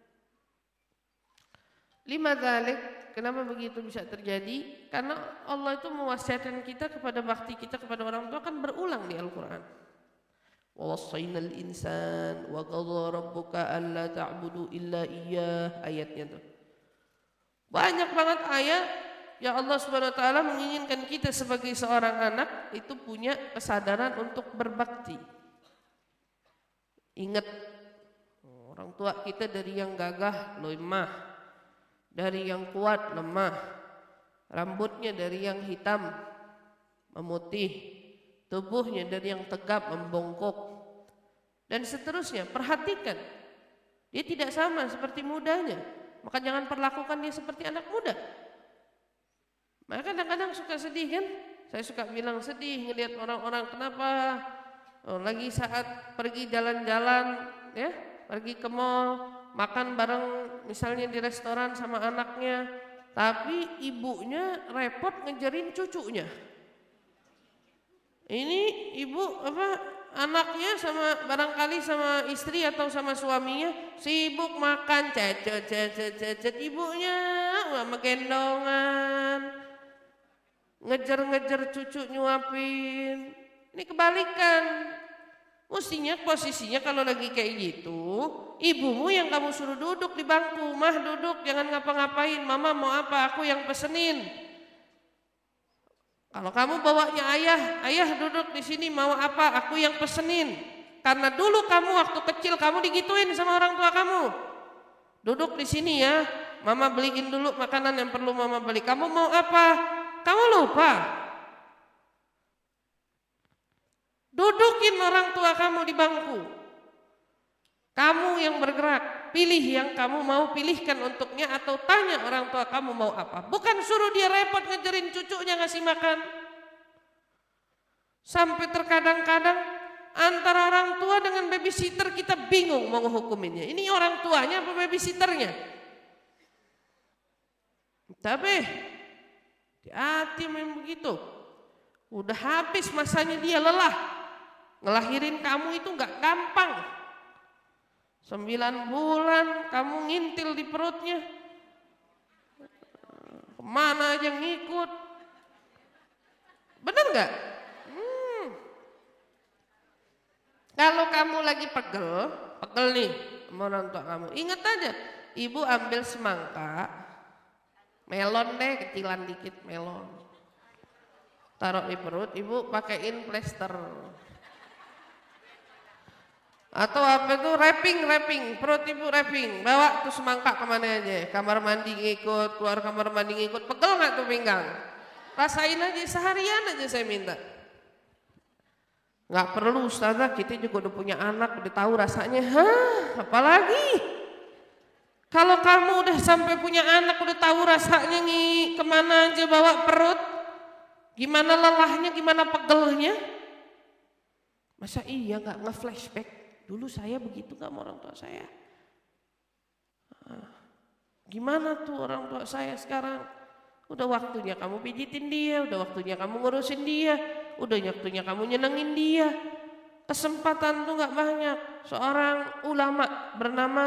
Lima dzalik, kenapa begitu bisa terjadi? Karena Allah itu mewasiatkan kita kepada bakti kita kepada orang tua kan berulang di Al-Qur'an. Wa wassaynal insan wa qadha rabbuka alla ta'budu illa iyyah, ayatnya tuh. Banyak banget ayat yang Allah Subhanahu wa taala menginginkan kita sebagai seorang anak itu punya kesadaran untuk berbakti. Ingat, orang tua kita dari yang gagah lemah, dari yang kuat lemah, rambutnya dari yang hitam memutih, tubuhnya dari yang tegap membongkok, dan seterusnya. Perhatikan, dia tidak sama seperti mudanya. Maka jangan perlakukan dia seperti anak muda. Maka kadang-kadang suka sedih kan? Saya suka bilang sedih ngelihat orang-orang kenapa oh, lagi saat pergi jalan-jalan, ya, pergi ke mall, makan bareng misalnya di restoran sama anaknya, tapi ibunya repot ngejarin cucunya. Ini ibu apa? Anaknya sama barangkali sama istri atau sama suaminya sibuk makan, cecet cecet cecet, ibunya sama gendongan, ngejar-ngejar cucu nyuapin. Ini kebalikan. Mestinya posisinya kalau lagi kayak gitu, ibumu yang kamu suruh duduk di bangku, mah duduk jangan ngapa-ngapain, mama mau apa aku yang pesenin. Kalau kamu bawanya ayah, ayah duduk di sini mau apa? Aku yang pesenin. Karena dulu kamu waktu kecil kamu digituin sama orang tua kamu. Duduk di sini ya, mama beliin dulu makanan yang perlu mama beli. Kamu mau apa? Kamu lupa. Dudukin orang tua kamu di bangku. Kamu yang bergerak, pilih yang kamu mau pilihkan untuknya atau tanya orang tua kamu mau apa. Bukan suruh dia repot ngejarin cucunya ngasih makan. Sampai terkadang-kadang antara orang tua dengan babysitter kita bingung mau ngehukuminnya. Ini orang tuanya apa babysitternya? Tapi hati-hati memang begitu. Udah habis masanya dia lelah. Ngelahirin kamu itu gak gampang. Sembilan bulan kamu ngintil di perutnya, kemana aja ngikut, bener nggak? Hmm. Kalau kamu lagi pegel, pegel nih sama orang tua kamu, ingat aja, ibu ambil semangka, melon deh kecilan dikit melon, taruh di perut, ibu pakein plester. Atau apa itu wrapping, wrapping, perut ibu wrapping, bawa tuh semangka kemana aja, kamar mandi ngikut, keluar kamar mandi ngikut, pegel nggak tuh pinggang? Rasain aja seharian aja saya minta. Nggak perlu ustazah, kita juga udah punya anak, udah tahu rasanya. Hah, apalagi? Kalau kamu udah sampai punya anak, udah tahu rasanya nih kemana aja bawa perut, Gimana lelahnya, gimana pegelnya. Masa iya gak nge-flashback, dulu saya begitu gak sama orang tua saya. Gimana tuh orang tua saya sekarang? Udah waktunya kamu pijitin dia, udah waktunya kamu ngurusin dia, udah waktunya kamu nyenengin dia. Kesempatan tuh gak banyak. Seorang ulama bernama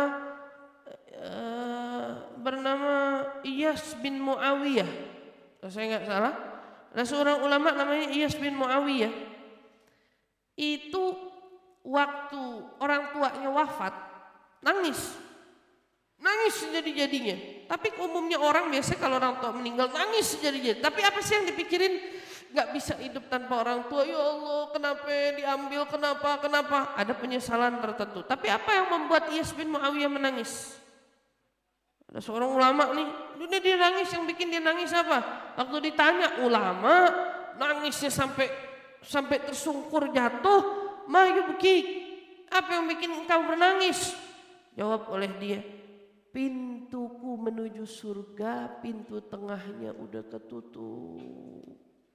uh, bernama Iyas bin Muawiyah, kalau saya gak salah, ada seorang ulama namanya Iyas bin Muawiyah. Itu waktu orang tuanya wafat nangis, nangis sejadi-jadinya. Tapi umumnya orang biasa kalau orang tua meninggal nangis sejadi-jadinya. Tapi apa sih yang dipikirin? Gak bisa hidup tanpa orang tua. Ya Allah, kenapa diambil, kenapa, kenapa? Ada penyesalan tertentu. Tapi apa yang membuat Iyas bin Muawiyah menangis? Ada seorang ulama nih, dunia dia nangis, yang bikin dia nangis apa? Waktu ditanya ulama, nangisnya sampai sampai tersungkur jatuh, ma yubki, apa yang bikin engkau menangis? Jawab oleh dia, pintuku menuju surga, pintu tengahnya udah ketutup.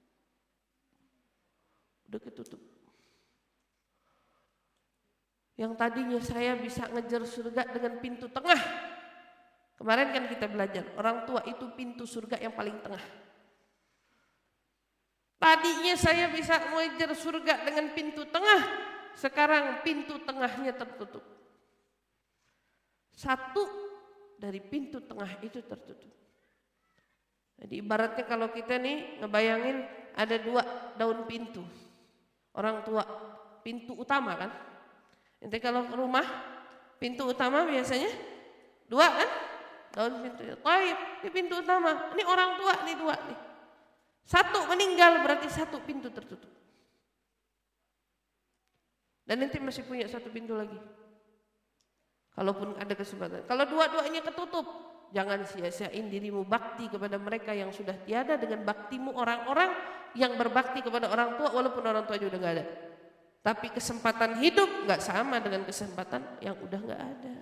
Udah ketutup. Yang tadinya saya bisa ngejar surga dengan pintu tengah. Kemarin kan kita belajar, orang tua itu pintu surga yang paling tengah. Tadinya saya bisa mengejar surga dengan pintu tengah, sekarang pintu tengahnya tertutup. Satu dari pintu tengah itu tertutup. Jadi ibaratnya kalau kita nih ngebayangin ada dua daun pintu. Orang tua, pintu utama kan. Nanti kalau ke rumah, pintu utama biasanya dua kan? Daun pintu. Taib, ini pintu utama. Ini orang tua, ini dua nih. Satu meninggal berarti satu pintu tertutup. Dan nanti masih punya satu pintu lagi. Kalaupun ada kesempatan. Kalau dua-duanya ketutup, jangan sia-siain dirimu bakti kepada mereka yang sudah tiada dengan baktimu orang-orang yang berbakti kepada orang tua walaupun orang tua juga gak ada. Tapi kesempatan hidup gak sama dengan kesempatan yang udah gak ada.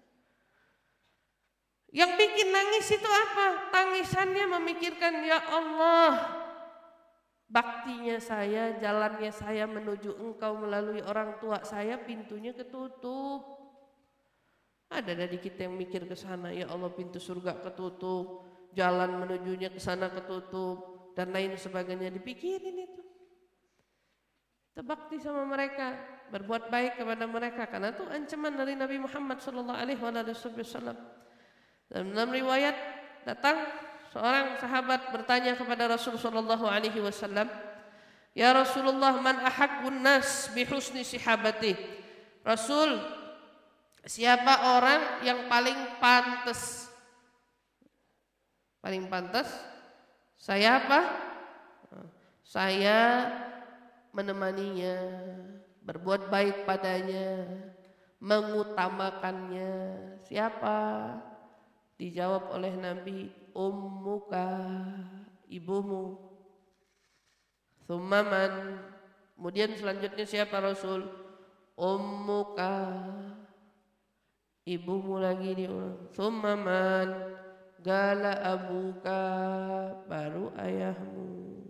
Yang bikin nangis itu apa? Tangisannya memikirkan, ya Allah, baktinya saya, jalannya saya menuju engkau melalui orang tua saya, pintunya ketutup. Ada dari kita yang mikir ke sana, ya Allah pintu surga ketutup, jalan menujunya ke sana ketutup, dan lain sebagainya, dipikirin itu. Kita bakti sama mereka, berbuat baik kepada mereka, karena itu ancaman dari Nabi Muhammad sallallahu alaihi wasallam. Dalam riwayat datang seorang sahabat bertanya kepada Rasul sallallahu alaihi wasallam, "Ya Rasulullah, man ahaqqun nas bi husni sihabati?" Rasul, siapa orang yang paling pantas? Paling pantas? Saya apa? Saya menemaninya, berbuat baik padanya, mengutamakannya. Siapa? Dijawab oleh Nabi, ummuka, ibumu. Tsummaman, kemudian selanjutnya siapa Rasul? Ummuka, ibumu lagi diulang. Tsummaman, gala abuka, baru ayahmu.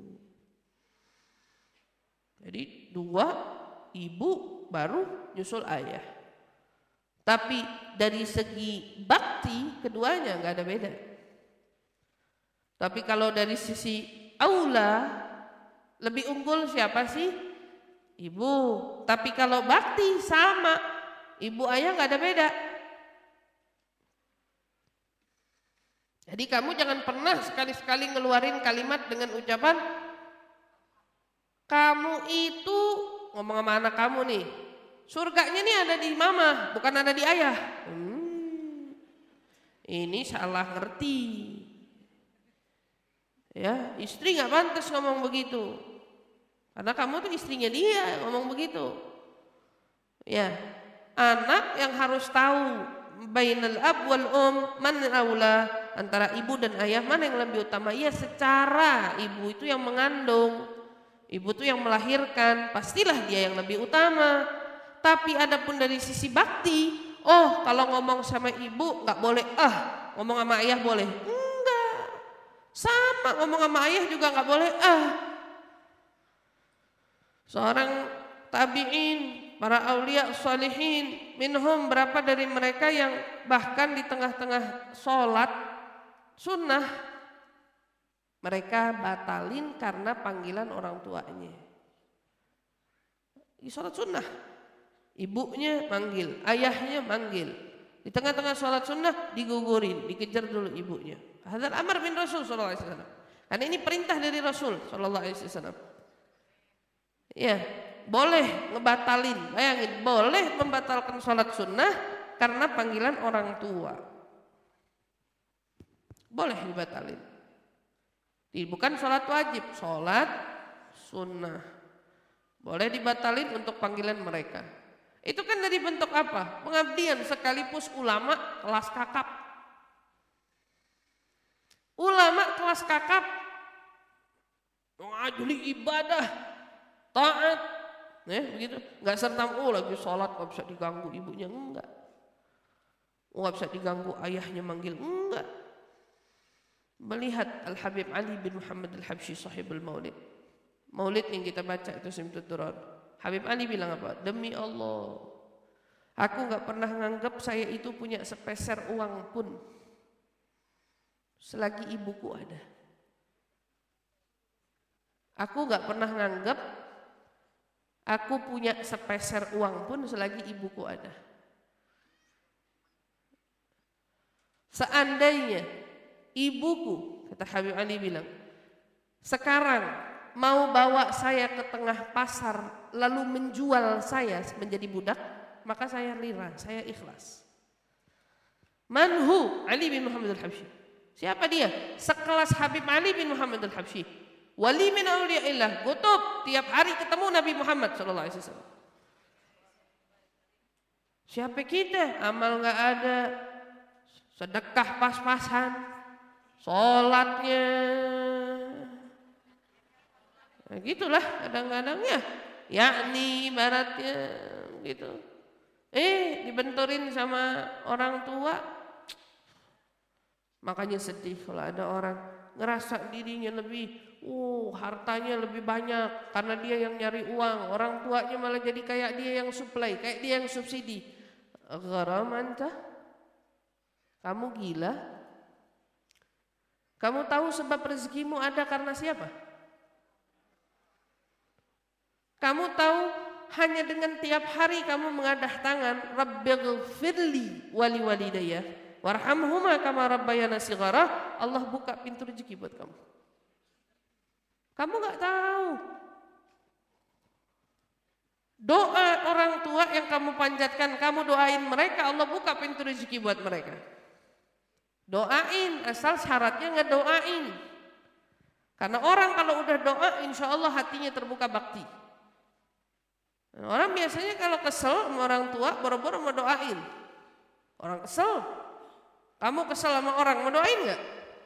Jadi dua, ibu baru nyusul ayah. Tapi dari segi bakti keduanya nggak ada beda. Tapi kalau dari sisi aula lebih unggul siapa sih? Ibu. Tapi kalau bakti sama, ibu ayah nggak ada beda. Jadi kamu jangan pernah sekali-sekali ngeluarin kalimat dengan ucapan kamu itu, ngomong sama anak kamu nih, surganya nih ada di mama, bukan ada di ayah. Hmm, ini salah ngerti. Ya, istri nggak pantas ngomong begitu, karena kamu tuh istrinya dia ngomong begitu. Ya, anak yang harus tahu bainal ab wal um man aula, antara ibu dan ayah mana yang lebih utama. Ya, secara ibu itu yang mengandung, ibu itu yang melahirkan, pastilah dia yang lebih utama. Tapi adapun dari sisi bakti, oh kalau ngomong sama ibu nggak boleh, ah ngomong sama ayah boleh. Enggak, sama ngomong sama ayah juga nggak boleh, ah. Seorang tabi'in, para aulia salihin, minhum, berapa dari mereka yang bahkan di tengah-tengah sholat sunnah mereka batalin karena panggilan orang tuanya. Di sholat sunnah, ibunya manggil, ayahnya manggil. Di tengah-tengah sholat sunnah digugurin, dikejar dulu ibunya. Hadzal amar bin Rasul sallallahu alaihi wasallam. Karena ini perintah dari Rasul sallallahu alaihi wasallam. Ya, boleh ngebatalin. Bayangin, boleh membatalkan sholat sunnah karena panggilan orang tua. Boleh dibatalin. Bukan sholat wajib, sholat sunnah. Boleh dibatalin untuk panggilan mereka. Itu kan dari bentuk apa? Pengabdian, sekalipun ulama kelas kakap. Ulama kelas kakap mengajuli ibadah, taat, ya begitu. Enggak serta oh lagi sholat nggak bisa diganggu ibunya, enggak. Nggak bisa diganggu ayahnya manggil, enggak. Melihat Al Habib Ali bin Muhammad Al Habsyi Sahibul Maulid. Maulid yang kita baca itu Simtud Durar. Habib Ali bilang apa? Demi Allah, aku nggak pernah nganggap saya itu punya sepeser uang pun selagi ibuku ada. Aku nggak pernah nganggap aku punya sepeser uang pun selagi ibuku ada. Seandainya ibuku, kata Habib Ali bilang, sekarang mau bawa saya ke tengah pasar lalu menjual saya menjadi budak, maka saya lirah, saya ikhlas. Manhu Ali bin Muhammad Al-Habsyi. Siapa dia? Sekelas Habib Ali bin Muhammad Al-Habsyi. Wali min auliyaillah, kutub, tiap hari ketemu Nabi Muhammad sallallahu alaihi wasallam. Siapa kita? Amal enggak ada, sedekah pas-pasan, sholatnya nah, gitulah kadang-kadangnya, yakni ibaratnya gitu. Eh dibenturin sama orang tua, makanya sedih kalau ada orang ngerasa dirinya lebih, uh hartanya lebih banyak karena dia yang nyari uang, orang tuanya malah jadi kayak dia yang supply, kayak dia yang subsidi. Gharam anta? Kamu gila? Kamu tahu sebab rezekimu ada karena siapa? Kamu tahu hanya dengan tiap hari kamu mengadah tangan, Rabbighfirli wali walidayya warhamhuma kama rabbayana shighara, Allah buka pintu rezeki buat kamu. Kamu enggak tahu. Doa orang tua yang kamu panjatkan, kamu doain mereka, Allah buka pintu rezeki buat mereka. Doain, asal syaratnya ngedoain. Karena orang kalau udah doa, insya Allah hatinya terbuka bakti. Orang biasanya kalau kesel sama orang tua, boro-boro mau doain. Orang kesel, kamu kesel sama orang, mau doain nggak?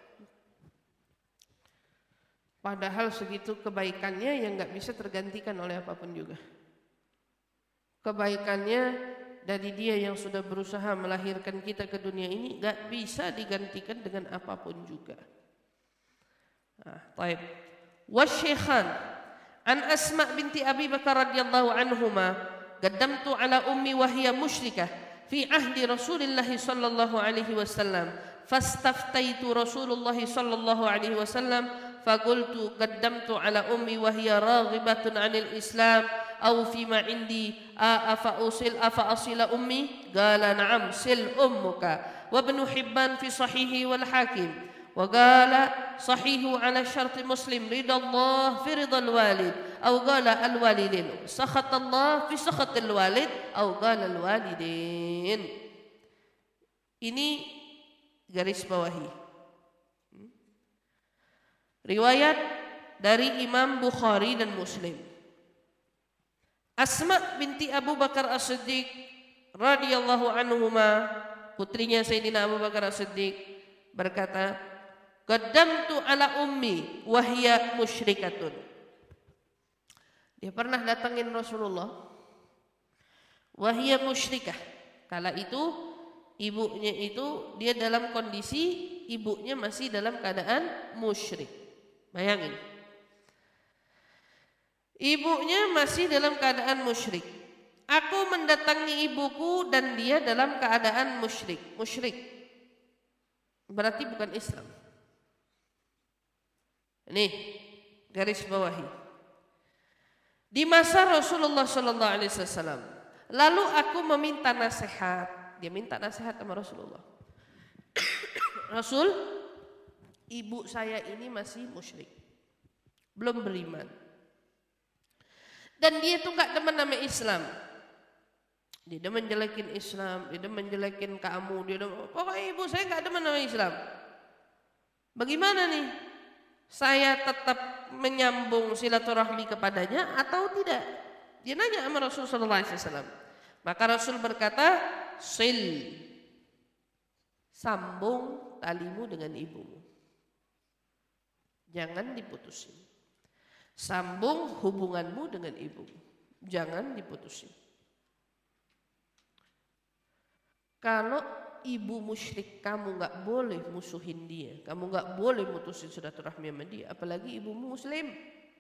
Padahal segitu kebaikannya yang nggak bisa tergantikan oleh apapun juga. Kebaikannya dari dia yang sudah berusaha melahirkan kita ke dunia ini gak bisa digantikan dengan apapun juga. Nah, taib. Wasyekhan an Asma binti Abi Bakar radhiyallahu anhuma qaddamtu ala ummi wa hiya musyrikah fi ahdi Rasulillah sallallahu alaihi wasallam fastaftaitu Rasulullah sallallahu alaihi wasallam faqultu qaddamtu ala ummi wa hiya raghibatun 'anil Islam أو فيما عندي أفأصل أفأصل أمي قال نعم سل أمك وابن حبان في صحيحه والحاكم وقال صحيح على شرط مسلم رضا الله في رضا الوالد أو قال الوالدين سخط الله في سخط الوالد أو قال الوالدين. Ini garis bawahi riwayat dari Imam Bukhari dan Muslim. Asma binti Abu Bakar As-Siddiq radhiyallahu anhuma, putrinya Sayyidina Abu Bakar As-Siddiq, berkata, qaddamtu ala ummi wa hiya musyrikatun. Dia pernah datangin Rasulullah wa hiya musyrikah. Kala itu ibunya itu dia dalam kondisi ibunya masih dalam keadaan musyrik. Bayangin. Ibunya masih dalam keadaan musyrik. Aku mendatangi ibuku dan dia dalam keadaan musyrik. Musyrik berarti bukan Islam. Nih, garis bawahi. Di masa Rasulullah Sallallahu Alaihi Wasallam, lalu aku meminta nasihat. Dia minta nasihat sama Rasulullah. Rasul, ibu saya ini masih musyrik, belum beriman, dan dia tuh nggak demen nama Islam. Dia demen menjelekin Islam, dia demen menjelekin kamu, dia demen, pokoknya ibu saya nggak demen nama Islam. Bagaimana nih? Saya tetap menyambung silaturahmi kepadanya atau tidak? Dia nanya sama Rasul Sallallahu Alaihi Wasallam. Maka Rasul berkata, sil, sambung talimu dengan ibumu, jangan diputusin. Sambung hubunganmu dengan ibumu, jangan diputusin. Kalau ibu musyrik, kamu nggak boleh musuhin dia, kamu nggak boleh mutusin silaturahmi sama dia, apalagi ibumu muslim.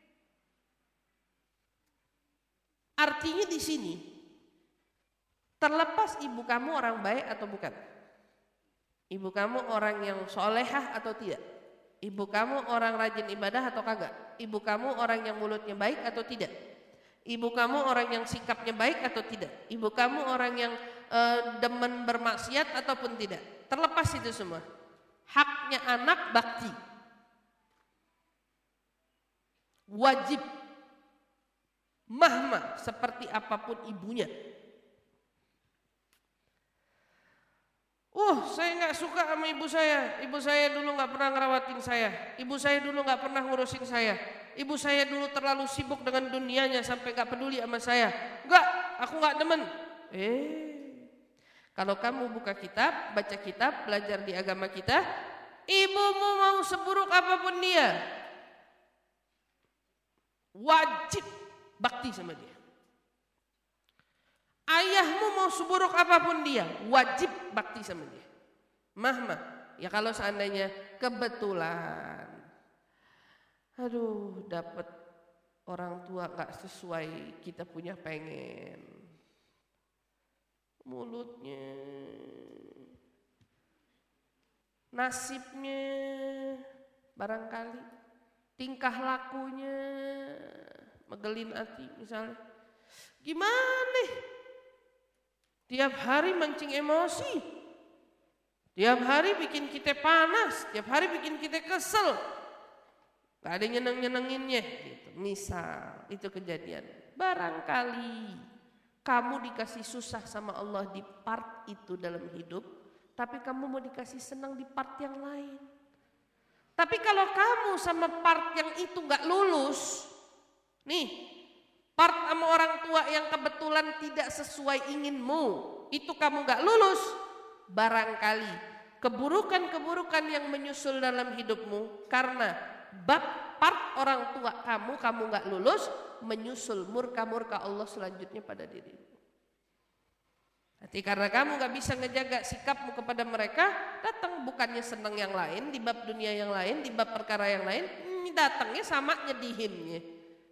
Artinya di sini, terlepas ibu kamu orang baik atau bukan, ibu kamu orang yang solehah atau tidak, ibu kamu orang rajin ibadah atau kagak, ibu kamu orang yang mulutnya baik atau tidak, ibu kamu orang yang sikapnya baik atau tidak, ibu kamu orang yang uh, demen bermaksiat ataupun tidak, terlepas itu semua, haknya anak bakti, wajib, mahma seperti apapun ibunya. Uh, saya nggak suka sama ibu saya. Ibu saya dulu nggak pernah ngerawatin saya. Ibu saya dulu nggak pernah ngurusin saya. Ibu saya dulu terlalu sibuk dengan dunianya sampai nggak peduli sama saya. Enggak, aku nggak demen. Eh, kalau kamu buka kitab, baca kitab, belajar di agama kita, ibumu mau seburuk apapun dia, wajib bakti sama dia. Ayahmu mau seburuk apapun dia, wajib bakti sama dia. Mahma, ya kalau seandainya kebetulan, aduh, dapat orang tua gak sesuai kita punya pengen, mulutnya, nasibnya, barangkali tingkah lakunya megelin hati misalnya, gimana? Tiap hari mancing emosi, tiap hari bikin kita panas, tiap hari bikin kita kesel, gak ada nyeneng-nyenenginnya gitu. Misal itu kejadian, barangkali kamu dikasih susah sama Allah di part itu dalam hidup, tapi kamu mau dikasih senang di part yang lain. Tapi kalau kamu sama part yang itu gak lulus, nih part sama orang tua yang kebetulan tidak sesuai inginmu, itu kamu gak lulus, barangkali keburukan-keburukan yang menyusul dalam hidupmu karena bab part orang tua kamu, kamu gak lulus, menyusul murka-murka Allah selanjutnya pada dirimu. Nanti karena kamu gak bisa ngejaga sikapmu kepada mereka, datang bukannya senang yang lain, di bab dunia yang lain, di bab perkara yang lain, datangnya sama nyedihinnya.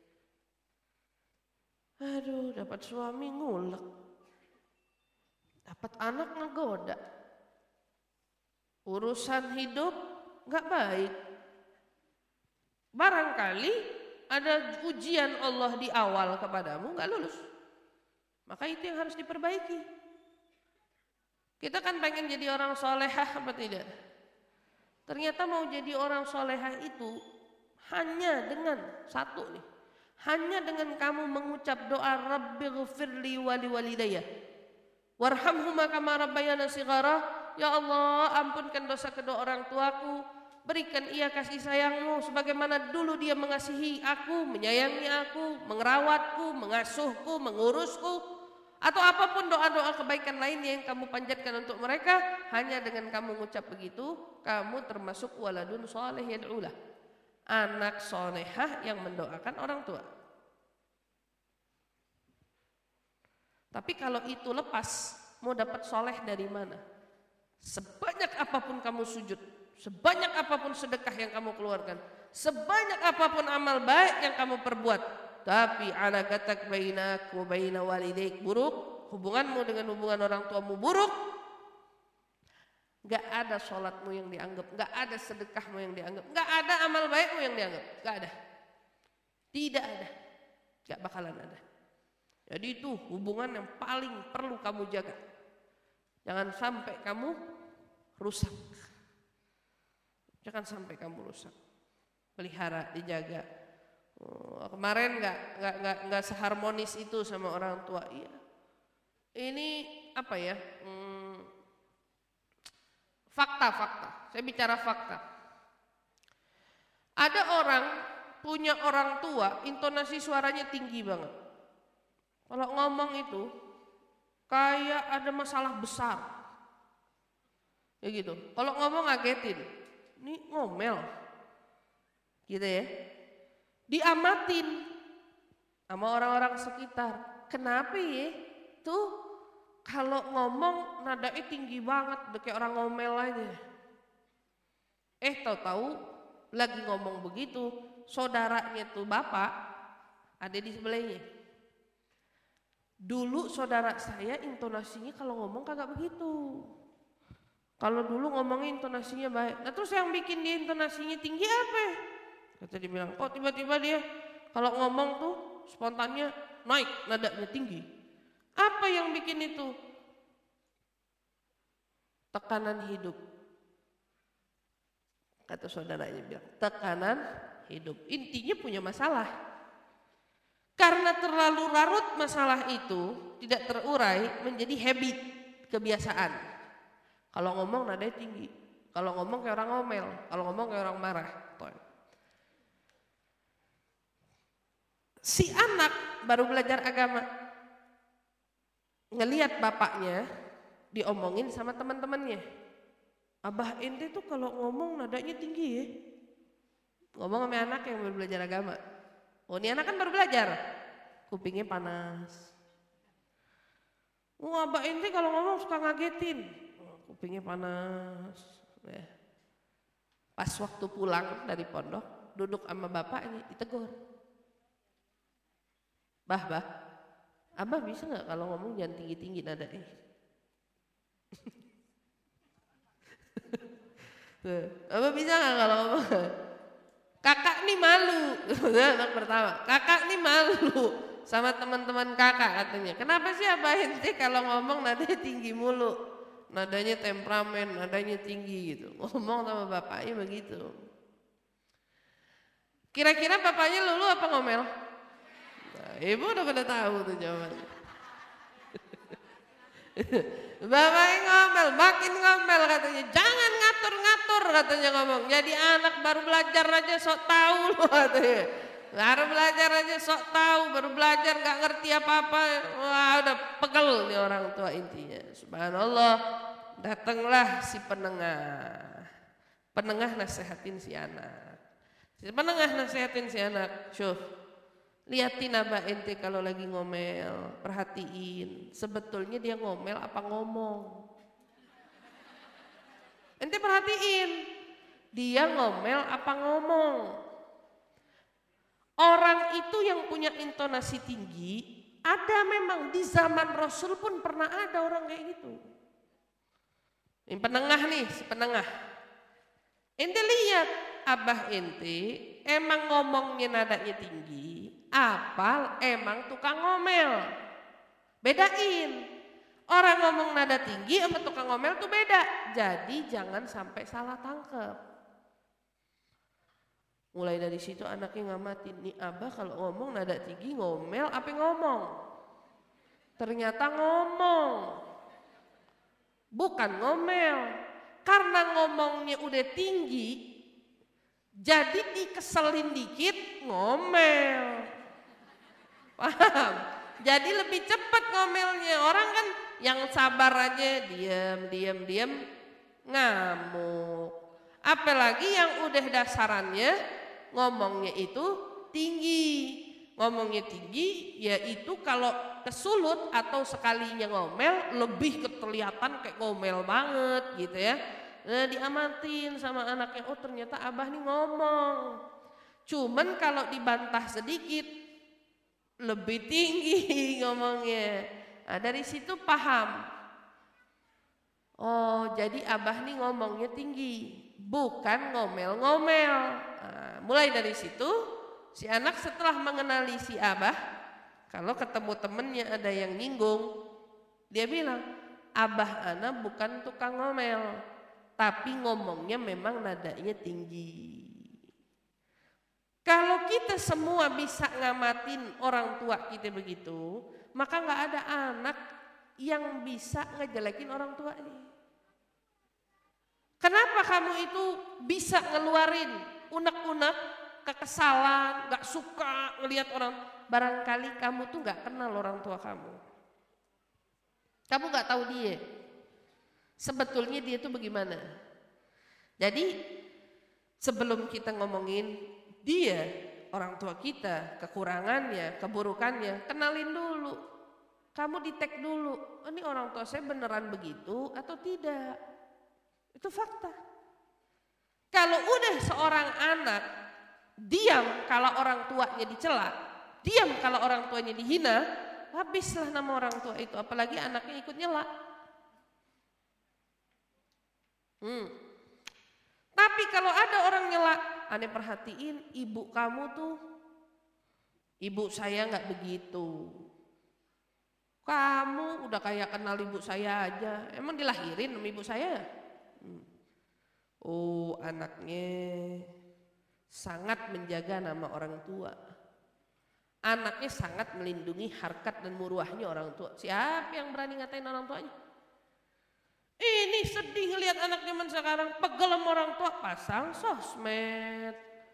Aduh, dapat suami ngulek, dapat anak ngegoda, urusan hidup gak baik. Barangkali ada ujian Allah di awal kepadamu, gak lulus, maka itu yang harus diperbaiki. Kita kan pengen jadi orang solehah apa tidak? Ternyata mau jadi orang solehah itu hanya dengan satu nih, hanya dengan kamu mengucap doa Rabbighfirli wali walidayya warhamhuma kama rabbayana shighara, ya Allah ampunkan dosa kedua orang tuaku, berikan ia kasih sayangmu sebagaimana dulu dia mengasihi aku, menyayangi aku, merawatku, mengasuhku, mengurusku, atau apapun doa-doa kebaikan lainnya yang kamu panjatkan untuk mereka. Hanya dengan kamu mengucap begitu, kamu termasuk waladun soleh yad'ulah, anak solehah yang mendoakan orang tua. Tapi kalau itu lepas, mau dapat soleh dari mana? Sebanyak apapun kamu sujud, sebanyak apapun sedekah yang kamu keluarkan, sebanyak apapun amal baik yang kamu perbuat, tapi alaqatak bainak wa baina walidaik buruk, hubunganmu dengan hubungan orang tuamu buruk, gak ada sholatmu yang dianggap, gak ada sedekahmu yang dianggap, gak ada amal baikmu yang dianggap, gak ada, tidak ada, gak bakalan ada. Jadi itu hubungan yang paling perlu kamu jaga. Jangan sampai kamu rusak. Jangan sampai kamu rusak. Pelihara, dijaga. Oh, kemarin nggak nggak nggak nggak seharmonis itu sama orang tua. Iya. Ini apa ya? Hmm, fakta-fakta. Saya bicara fakta. Ada orang punya orang tua, intonasi suaranya tinggi banget. Kalau ngomong itu kayak ada masalah besar. Ya gitu. Kalau ngomong ngagetin. Ini ngomel. Gitu ya. Diamatin sama orang-orang sekitar. Kenapa ya? Tuh kalau ngomong nadanya tinggi banget, udah kayak orang ngomel aja. Eh tahu-tahu lagi ngomong begitu, saudaranya tuh bapak ada di sebelahnya. Dulu saudara saya intonasinya kalau ngomong kagak begitu. Kalau dulu ngomongnya intonasinya baik. Nah terus yang bikin dia intonasinya tinggi apa? Kata dia bilang, kok tiba-tiba dia kalau ngomong tuh spontannya naik nadanya tinggi. Apa yang bikin itu? Tekanan hidup. Kata saudaranya bilang, tekanan hidup. Intinya punya masalah. Karena terlalu larut masalah itu tidak terurai menjadi habit, kebiasaan. Kalau ngomong nadanya tinggi, kalau ngomong kayak orang ngomel, kalau ngomong kayak orang marah. Si anak baru belajar agama, ngelihat bapaknya diomongin sama teman-temannya. Abah ente tuh kalau ngomong nadanya tinggi ya. Ngomong sama anak yang baru belajar agama. Oh ini anak kan baru belajar, kupingnya panas. Oh abah ente kalau ngomong suka ngagetin, oh, kupingnya panas. Ya. Pas waktu pulang dari pondok, duduk sama bapaknya, ditegur. Bah, bah, abah bisa nggak kalau ngomong jangan tinggi-tinggi nadanya? Abah bisa nggak kalau ngomong? Kakak nih malu, anak pertama. Kakak nih malu sama teman-teman kakak katanya. Kenapa sih abah ente kalau ngomong nadanya tinggi mulu, nadanya temperamen, nadanya tinggi gitu. Ngomong sama bapaknya begitu. Kira-kira bapaknya lulu apa ngomel? Nah, ibu udah pada tahu tuh jawabannya. Bapaknya ngomel, makin ngomel katanya. Jangan ngatur-ngatur katanya ngomong. Jadi anak baru belajar aja sok tahu loh katanya. Baru belajar aja sok tahu, baru belajar nggak ngerti apa-apa. Wah udah pegel nih orang tua intinya. Subhanallah, datanglah si penengah. Penengah nasehatin si anak. Si penengah nasehatin si anak. Syuf. Lihatin abah ente kalau lagi ngomel, perhatiin sebetulnya dia ngomel apa ngomong. Ente perhatiin, dia ngomel apa ngomong. Orang itu yang punya intonasi tinggi, ada memang di zaman Rasul pun pernah ada orang kayak gitu. Ini penengah nih, si penengah. Ente lihat abah ente emang ngomongnya nadanya tinggi. Apal emang tukang ngomel. Bedain. Orang ngomong nada tinggi sama tukang ngomel tuh beda. Jadi jangan sampai salah tangkep. Mulai dari situ anaknya ngamatin. Nih abah kalau ngomong nada tinggi ngomel apa ngomong? Ternyata ngomong. Bukan ngomel. Karena ngomongnya udah tinggi. Jadi dikeselin dikit ngomel. Paham? Jadi lebih cepat ngomelnya. Orang kan yang sabar aja diam, diam, diam ngamuk. Apalagi yang udah dasarannya ngomongnya itu tinggi. Ngomongnya tinggi yaitu kalau kesulut atau sekalinya ngomel lebih kelihatan kayak ngomel banget gitu ya. Nah, diamatin sama anaknya, oh ternyata abah nih ngomong. Cuman kalau dibantah sedikit, lebih tinggi ngomongnya. Nah, dari situ paham. Oh, jadi abah nih ngomongnya tinggi, bukan ngomel-ngomel. Nah, mulai dari situ, si anak setelah mengenali si abah, kalau ketemu temennya ada yang nyinggung, dia bilang, abah ana bukan tukang ngomel, tapi ngomongnya memang nadanya tinggi. Kalau kita semua bisa ngamatin orang tua kita begitu, maka nggak ada anak yang bisa ngejelekin orang tuanya. Kenapa kamu itu bisa ngeluarin unek-unek, kekesalan, nggak suka ngelihat orang? Barangkali kamu tuh nggak kenal orang tua kamu. Kamu nggak tahu dia. Sebetulnya dia tuh bagaimana? Jadi sebelum kita ngomongin dia, orang tua kita, kekurangannya, keburukannya, kenalin dulu. Kamu di-tag dulu, ini orang tua saya beneran begitu atau tidak? Itu fakta. Kalau udah seorang anak diam kalau orang tuanya dicela, diam kalau orang tuanya dihina, habislah nama orang tua itu, apalagi anaknya ikut nyela. Hmm. Tapi kalau ada orang nyela, aneh perhatiin ibu kamu tuh, ibu saya nggak begitu. Kamu udah kayak kenal ibu saya aja, emang dilahirin sama ibu saya? Hmm. Oh, anaknya sangat menjaga nama orang tua. Anaknya sangat melindungi harkat dan muruahnya orang tua. Siapa yang berani ngatain orang tuanya? Ini sedih ngelihat anak zaman sekarang pegel sama orang tua, pasang sosmed.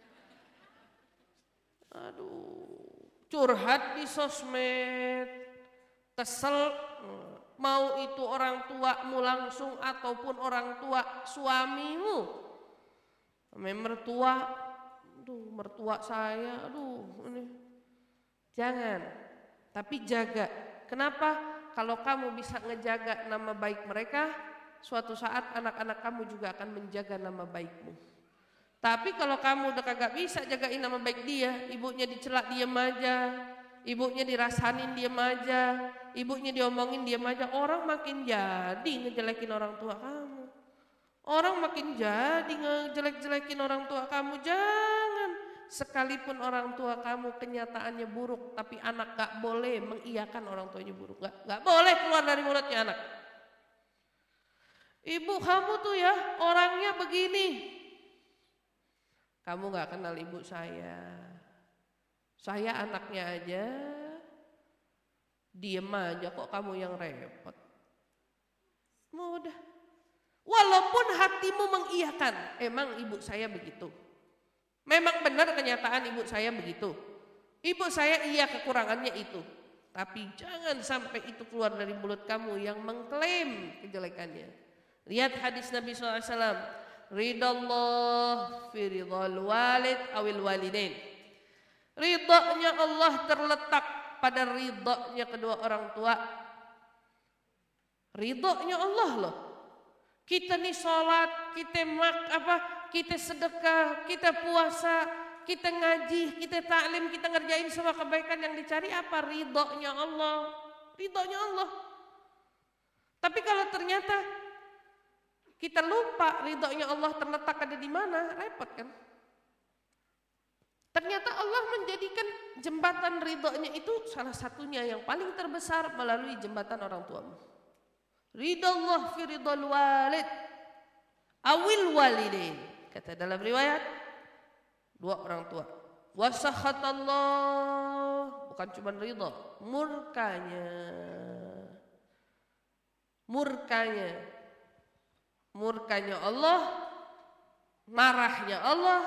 Aduh, curhat di sosmed, kesel, mau itu orang tuamu langsung ataupun orang tua suamimu. Mertua, aduh mertua saya, aduh ini. Jangan, tapi jaga. Kenapa? Kalau kamu bisa ngejaga nama baik mereka, suatu saat anak-anak kamu juga akan menjaga nama baikmu. Tapi kalau kamu udah kagak bisa jagain nama baik dia, ibunya dicela diem aja, ibunya dirasanin diem aja, ibunya diomongin diem aja, orang makin jadi ngejelekin orang tua kamu. Orang makin jadi ngejelek-jelekin orang tua kamu. Jangan, sekalipun orang tua kamu kenyataannya buruk, tapi anak gak boleh mengiyakan orang tuanya buruk. Gak, gak boleh keluar dari mulutnya anak. Ibu kamu tuh ya orangnya begini. Kamu gak kenal ibu saya. Saya anaknya aja, diem aja kok kamu yang repot. Mudah. Walaupun hatimu mengiyakan, emang ibu saya begitu. Memang benar kenyataan ibu saya begitu. Ibu saya iya kekurangannya itu. Tapi jangan sampai itu keluar dari mulut kamu yang mengklaim kejelekannya. Lihat hadis Nabi shallallahu alaihi wasallam. Ridallah fi ridhal walid awil walidain. Ridhonya Allah terletak pada ridhonya kedua orang tua. Ridhonya Allah loh. Kita nih sholat, kita mak apa, kita sedekah, kita puasa, kita ngaji, kita taklim, kita ngerjain semua kebaikan yang dicari apa? Ridhonya Allah, ridhonya Allah. Tapi kalau ternyata kita lupa ridhonya Allah terletak ada di mana, repot kan? Ternyata Allah menjadikan jembatan ridhonya itu salah satunya yang paling terbesar melalui jembatan orang tuamu. Ridallah fi ridal walid awil walidain, kata dalam riwayat dua orang tua. Wasakhatallah, bukan cuma ridha, murkanya. Murkanya. Murkanya Allah, marahnya Allah,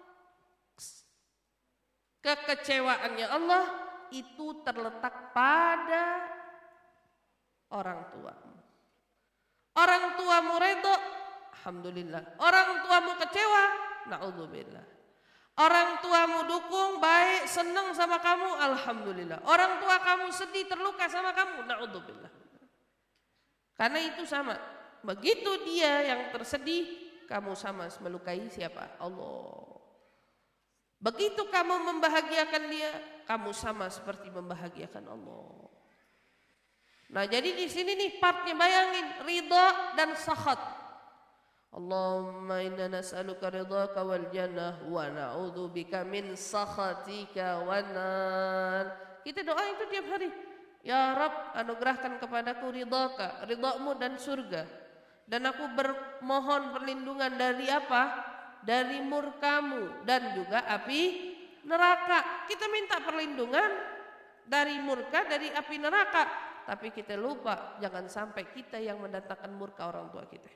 kekecewaannya Allah itu terletak pada orang tua. Orang tuamu redho, alhamdulillah. Orang tuamu kecewa, naudzubillah. Orang tuamu dukung, baik, senang sama kamu, alhamdulillah. Orang tua kamu sedih, terluka sama kamu, naudzubillah. Karena itu sama. Begitu dia yang tersedih, kamu sama melukai siapa? Allah. Begitu kamu membahagiakan dia, kamu sama seperti membahagiakan Allah. Nah, jadi di sini nih partnya, bayangin ridha dan sakhat. Allahumma inna nas'aluka ridhaka wal jannah wa na'udzubika min sakhatika wan nar. Kita doa itu tiap hari. Ya Rabb, anugerahkan kepadaku ridhaka, ridhamu dan surga. Dan aku bermohon perlindungan dari apa? Dari murkamu dan juga api neraka. Kita minta perlindungan dari murka, dari api neraka. Tapi kita lupa, jangan sampai kita yang mendatangkan murka orang tua kita.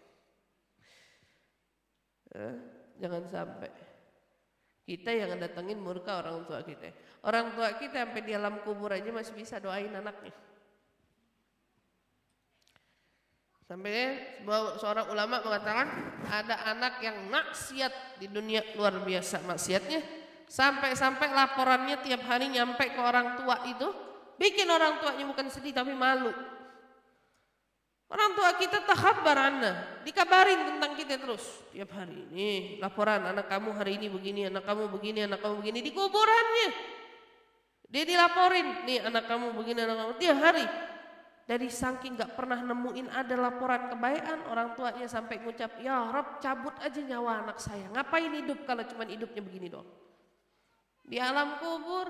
Eh, jangan sampai kita yang datangin murka orang tua kita. Orang tua kita sampai di alam kubur aja masih bisa doain anaknya. Sampai seorang ulama mengatakan ada anak yang maksiat di dunia, luar biasa maksiatnya, sampai-sampai laporannya tiap hari nyampe ke orang tua itu, bikin orang tuanya bukan sedih tapi malu. Orang tua kita takhabar anna, dikabarin tentang kita terus tiap hari. Nih laporan, anak kamu hari ini begini, anak kamu begini, anak kamu begini. Di kuburannya dia dilaporin, nih anak kamu begini, anak kamu tiap hari. Dari saking gak pernah nemuin ada laporan kebaikan, orang tuanya sampai ngucap, ya Rabb cabut aja nyawa anak saya. Ngapain hidup kalau cuma hidupnya begini doang. Di alam kubur.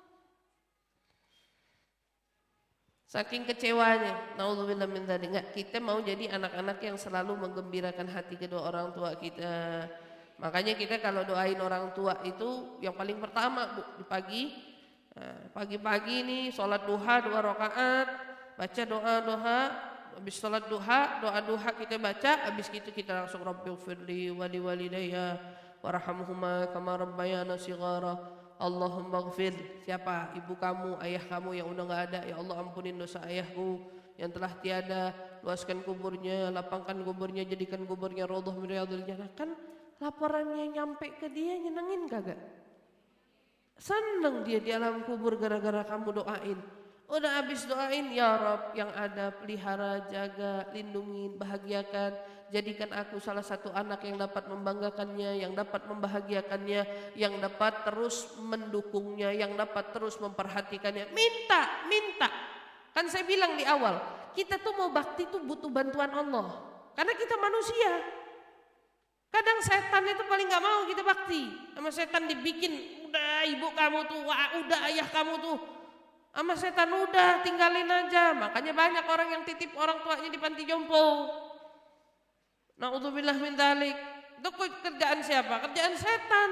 Saking kecewanya, naudzubillah min dzalik. Enggak, kita mau jadi anak-anak yang selalu menggembirakan hati kedua orang tua kita. Makanya kita kalau doain orang tua itu yang paling pertama Bu, di pagi, pagi-pagi nih sholat duha dua rakaat, baca doa-doa, habis sholat duha, doa-doa kita baca, habis itu kita langsung Rabbighfirli wa liwalidayya warhamhuma kama rabbayana shighara. Allahumma ghfir, siapa? Ibu kamu, ayah kamu yang udah gak ada, ya Allah ampunin dosa ayahku yang telah tiada, luaskan kuburnya, lapangkan kuburnya, jadikan kuburnya raudhah min riyadhil jannah. Kan laporannya nyampe ke dia, nyenengin kagak? Seneng dia di alam kubur gara-gara kamu doain. Udah habis doain, ya Rabb yang ada pelihara, jaga, lindungi, bahagiakan, jadikan aku salah satu anak yang dapat membanggakannya, yang dapat membahagiakannya, yang dapat terus mendukungnya, yang dapat terus memperhatikannya. Minta, minta. Kan saya bilang di awal, kita tuh mau bakti tuh butuh bantuan Allah. Karena kita manusia. Kadang setan itu paling gak mau kita bakti. Sama setan dibikin, udah ibu kamu tuh, wah, udah ayah kamu tuh. Sama setan udah tinggalin aja. Makanya banyak orang yang titip orang tuanya di panti jompo. Na'udzubillah min dzalik. Itu kerjaan siapa? Kerjaan setan.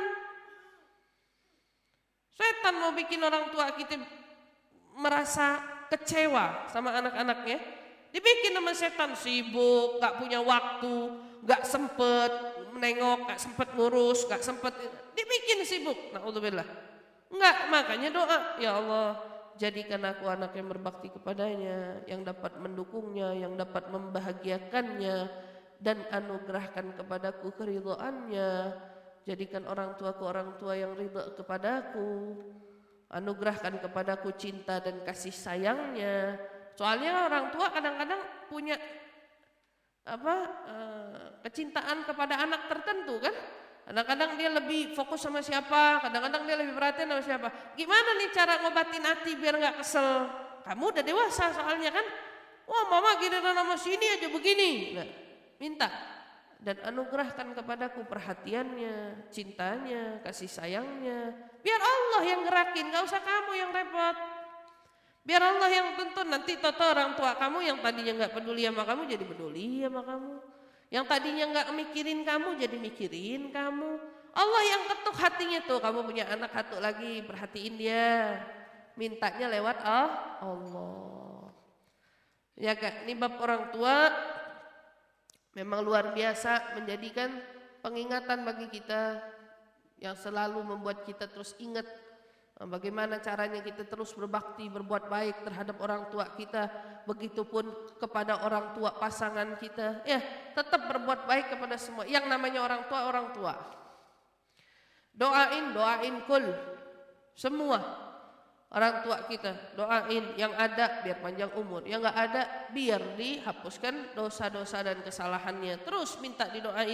Setan mau bikin orang tua kita merasa kecewa sama anak-anaknya. Dibikin sama setan, sibuk, gak punya waktu, gak sempet menengok, gak sempet ngurus, gak sempet. Dibikin sibuk. Na'udzubillah. Enggak, makanya doa, ya Allah, jadikan aku anak yang berbakti kepadanya, yang dapat mendukungnya, yang dapat membahagiakannya, dan anugerahkan kepadaku keridhaannya. Jadikan orang tuaku orang tua yang ridha kepadaku. Anugerahkan kepadaku cinta dan kasih sayangnya. Soalnya orang tua kadang-kadang punya apa uh, kecintaan kepada anak tertentu kan. Kadang-kadang dia lebih fokus sama siapa, kadang-kadang dia lebih perhatian sama siapa. Gimana nih cara ngobatin hati biar gak kesel? Kamu udah dewasa soalnya kan. Wah mama giliran sama sini aja begini. Nah, minta dan anugerahkan kepadaku perhatiannya, cintanya, kasih sayangnya. Biar Allah yang gerakin, gak usah kamu yang repot. Biar Allah yang tuntun. Nanti toto orang tua kamu yang tadinya gak peduli sama kamu jadi peduli sama kamu. Yang tadinya nggak mikirin kamu jadi mikirin kamu. Allah yang ketuk hatinya tuh. Kamu punya anak satu lagi, perhatiin dia. Mintanya lewat oh, Allah. Ya kak, ini bab orang tua memang luar biasa menjadikan pengingatan bagi kita yang selalu membuat kita terus ingat bagaimana caranya kita terus berbakti, berbuat baik terhadap orang tua kita. Begitupun kepada orang tua pasangan kita. Ya, tetap berbuat baik kepada semua. Yang namanya orang tua, orang tua. Doain, doain kul. Semua orang tua kita. Doain yang ada biar panjang umur. Yang gak ada biar dihapuskan dosa-dosa dan kesalahannya. Terus minta didoain.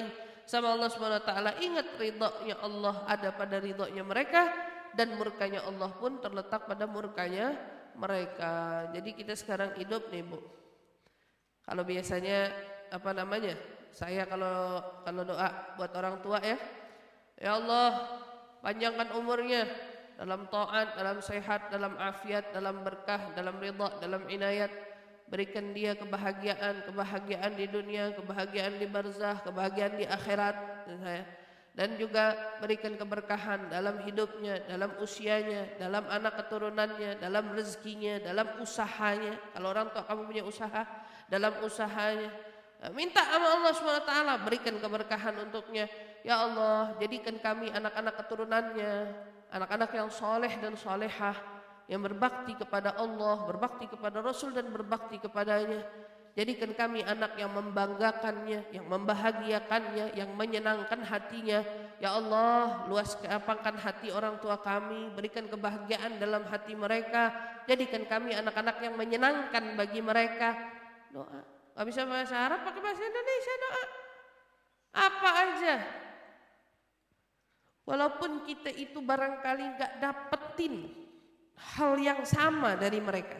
sama Allah Subhanahu wa taala. Ingat ridhonya Allah ada pada ridhonya mereka, dan murkanya Allah pun terletak pada murkanya mereka. Jadi kita sekarang hidup nih Bu, kalau biasanya apa namanya, saya kalau kalau doa buat orang tua ya, ya Allah panjangkan umurnya dalam taat, dalam sehat, dalam afiat, dalam berkah, dalam ridha, dalam inayat. Berikan dia kebahagiaan, kebahagiaan di dunia, kebahagiaan di barzah, kebahagiaan di akhirat, dan juga berikan keberkahan dalam hidupnya, dalam usianya, dalam anak keturunannya, dalam rezekinya, dalam usahanya. Kalau orang tua kamu punya usaha, dalam usahanya. Minta sama Allah subhanahu wa taala, berikan keberkahan untuknya. Ya Allah, jadikan kami anak-anak keturunannya, anak-anak yang soleh dan solehah, yang berbakti kepada Allah, berbakti kepada Rasul dan berbakti kepadanya. Jadikan kami anak yang membanggakannya, yang membahagiakannya, yang menyenangkan hatinya. Ya Allah, luas lapangkan hati orang tua kami, berikan kebahagiaan dalam hati mereka. Jadikan kami anak-anak yang menyenangkan bagi mereka. Doa, gak bisa bahasa Arab, pakai bahasa Indonesia doa. Apa aja. Walaupun kita itu barangkali gak dapetin hal yang sama dari mereka,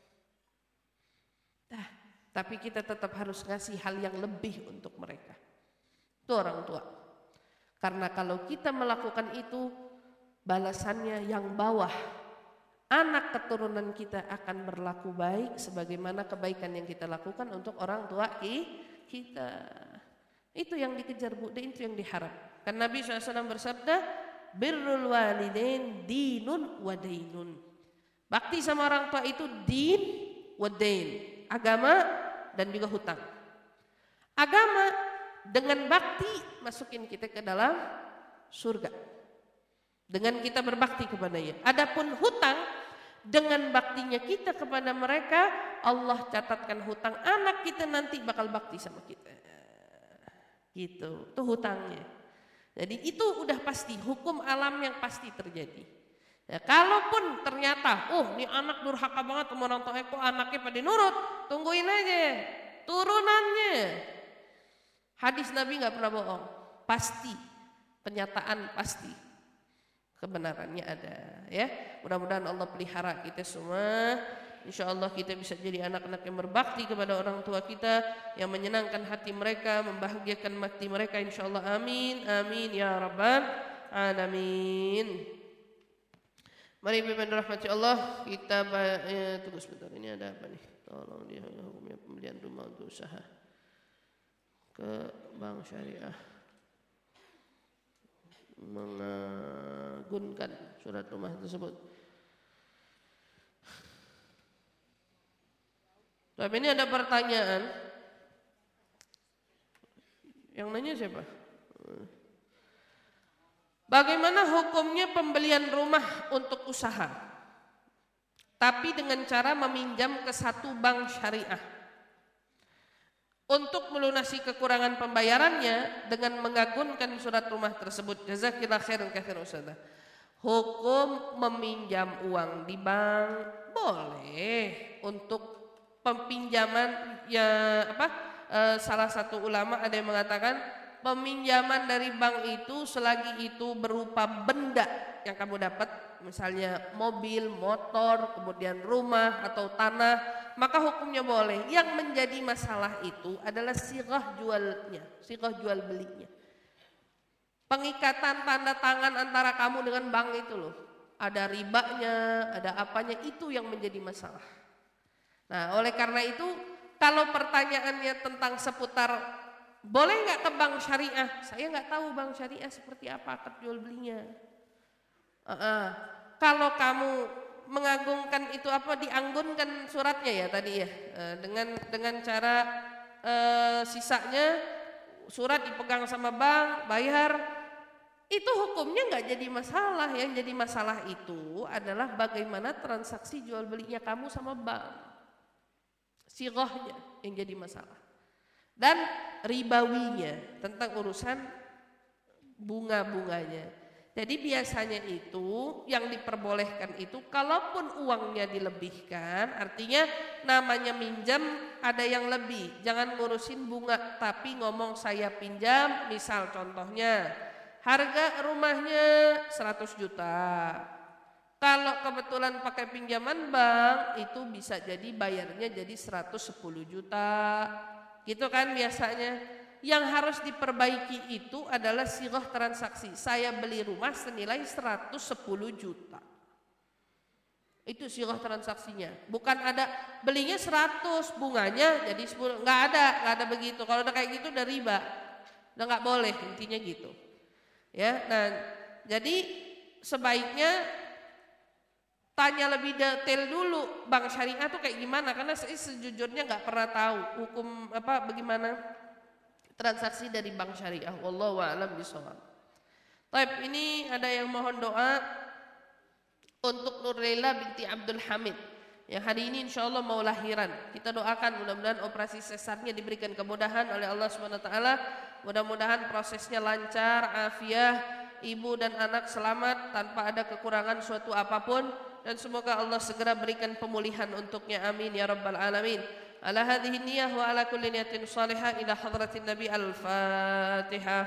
nah, tapi kita tetap harus ngasih hal yang lebih untuk mereka. Itu orang tua. Karena kalau kita melakukan itu, balasannya yang bawah, anak keturunan kita akan berlaku baik sebagaimana kebaikan yang kita lakukan untuk orang tua kita. Itu yang dikejar Bu, itu yang diharap. Kan Nabi shallallahu alaihi wasallam bersabda, birrul walidain dinun wa dainun. Bakti sama orang tua itu din wa dain, agama dan juga hutang. Agama dengan bakti masukin kita ke dalam surga, dengan kita berbakti kepadanya. Adapun hutang, dengan baktinya kita kepada mereka, Allah catatkan hutang anak kita nanti bakal bakti sama kita. Gitu, itu hutangnya. Jadi itu udah pasti, hukum alam yang pasti terjadi. Ya, kalaupun ternyata, oh ini anak durhaka banget sama orang tua, kok anaknya pada nurut, tungguin aja turunannya. Hadis Nabi nggak pernah bohong, pasti, penyataan pasti, kebenarannya ada. Ya, mudah-mudahan Allah pelihara kita semua. Insya Allah kita bisa jadi anak-anak yang berbakti kepada orang tua kita, yang menyenangkan hati mereka, membahagiakan hati mereka. Insya Allah, amin, amin ya rabbal alamin. Mari pimpin rahmati Allah, kita eh, tunggu sebentar, ini ada apa nih? Tolong dia hukumnya pembelian rumah untuk usaha ke bank syariah, mengagunkan surat rumah tersebut. Tapi ini ada pertanyaan. Yang nanya siapa? Bagaimana hukumnya pembelian rumah untuk usaha, tapi dengan cara meminjam ke satu bank syariah untuk melunasi kekurangan pembayarannya dengan mengagunkan surat rumah tersebut? Jazakillah khairan katsiran Ustazah. Hukum meminjam uang di bank boleh untuk peminjaman ya apa e, salah satu ulama ada yang mengatakan peminjaman dari bank itu selagi itu berupa benda yang kamu dapat, misalnya mobil, motor, kemudian rumah atau tanah, maka hukumnya boleh. Yang menjadi masalah itu adalah sighah jualnya, sighah jual belinya. Pengikatan tanda tangan antara kamu dengan bank itu loh, ada ribanya, ada apanya, itu yang menjadi masalah. Nah, oleh karena itu, kalau pertanyaannya tentang seputar boleh nggak ke bank syariah, saya nggak tahu bank syariah seperti apa akad jual belinya. Uh -uh. Kalau kamu mengagungkan itu apa, dianggunkan suratnya ya tadi ya, uh, dengan dengan cara uh, sisanya surat dipegang sama bank, bayar, itu hukumnya nggak jadi masalah. Yang jadi masalah itu adalah bagaimana transaksi jual belinya kamu sama bank. Sighahnya yang jadi masalah, dan ribawinya, tentang urusan bunga-bunganya. Jadi biasanya itu yang diperbolehkan itu kalaupun uangnya dilebihkan, artinya namanya minjam ada yang lebih. Jangan ngurusin bunga tapi ngomong saya pinjam, misal contohnya harga rumahnya seratus juta. Kalau kebetulan pakai pinjaman bank itu bisa jadi bayarnya jadi seratus sepuluh juta. Gitu kan biasanya. Yang harus diperbaiki itu adalah sirah transaksi. Saya beli rumah senilai seratus sepuluh juta. Itu sirah transaksinya. Bukan ada belinya seratus, bunganya jadi sepuluh. Nggak ada, nggak ada begitu. Kalau udah kayak gitu udah riba. Udah nggak boleh, intinya gitu. Ya, nah jadi sebaiknya tanya lebih detail dulu bank syariah tuh kayak gimana, karena saya sejujurnya nggak pernah tahu hukum apa bagaimana transaksi dari bank syariah. Wallahu a'lam bishawab. Baik, ini ada yang mohon doa untuk Nurlela binti Abdul Hamid yang hari ini insya Allah mau lahiran. Kita doakan mudah-mudahan operasi sesarnya diberikan kemudahan oleh Allah subhanahu wa taala. Mudah-mudahan prosesnya lancar, afiah, ibu dan anak selamat tanpa ada kekurangan suatu apapun, dan semoga Allah segera berikan pemulihan untuknya. Amin ya rabbal alamin. Ala hadhihi niyyah wa ala kulli niyatin salihah ila hadratin nabi. Al-Fatihah.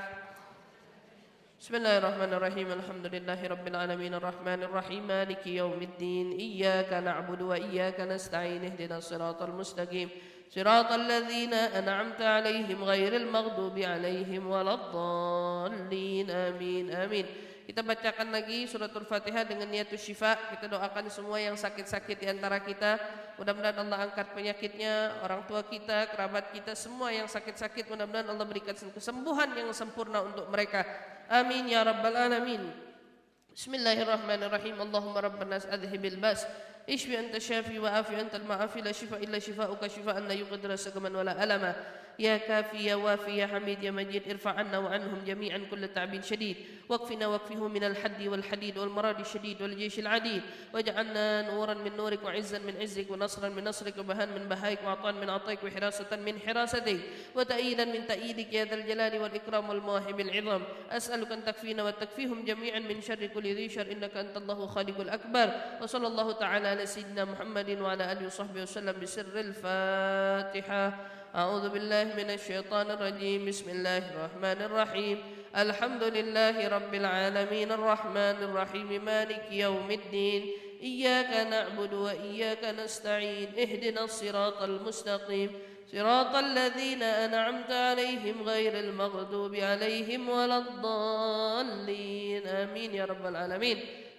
Bismillahirrahmanirrahim. Alhamdulillahi rabbil alamin arrahmanir rahim maliki yaumiddin. Iyyaka na'budu wa iyyaka nasta'in. Ihdinas siratal mustaqim. Siratal ladzina an'amta 'alaihim ghairil maghdubi 'alaihim waladdallin. Amin. Amin. Kita bacakan lagi suratul Fatihah dengan niatus syifa. Kita doakan semua yang sakit-sakit di antara kita. Mudah-mudahan Allah angkat penyakitnya, orang tua kita, kerabat kita, semua yang sakit-sakit mudah-mudahan Allah berikan kesembuhan yang sempurna untuk mereka. Amin ya rabbal alamin. Bismillahirrahmanirrahim. Allahumma rabban nas adhibil bas. Ishfi anta syafi wa afi antal ma'afi la shifa illa shifa'uka shifa'an la yughadiru saqaman wala alama. يا كافي يا وافي يا حميد يا مجيد ارفع عنا وعنهم جميعا كل تعب شديد واكفنا واكفه من الحد والحديد والمرض الشديد والجيش العديد واجعلنا نورا من نورك وعزا من عزك ونصرا من نصرك وبهاء من بهائك وعطاء من عطائك وحراسة من حراستك وتأييدا من تأييدك يا ذا الجلال والإكرام والمواهب العظام. أسألك أن تكفينا وتكفيهم جميعا من شر كل ذي شر إنك أنت الله خالق الأكبر. وصلى الله تعالى على سيدنا محمد وعلى آله وصحبه وسلم بسر الفاتحة. أعوذ بالله من الشيطان الرجيم. بسم الله الرحمن الرحيم. الحمد لله رب العالمين الرحمن الرحيم مالك يوم الدين. إياك نعبد وإياك نستعين. اهدنا الصراط المستقيم صراط الذين أنعمت عليهم غير المغضوب عليهم ولا الضالين. آمين يا رب العالمين.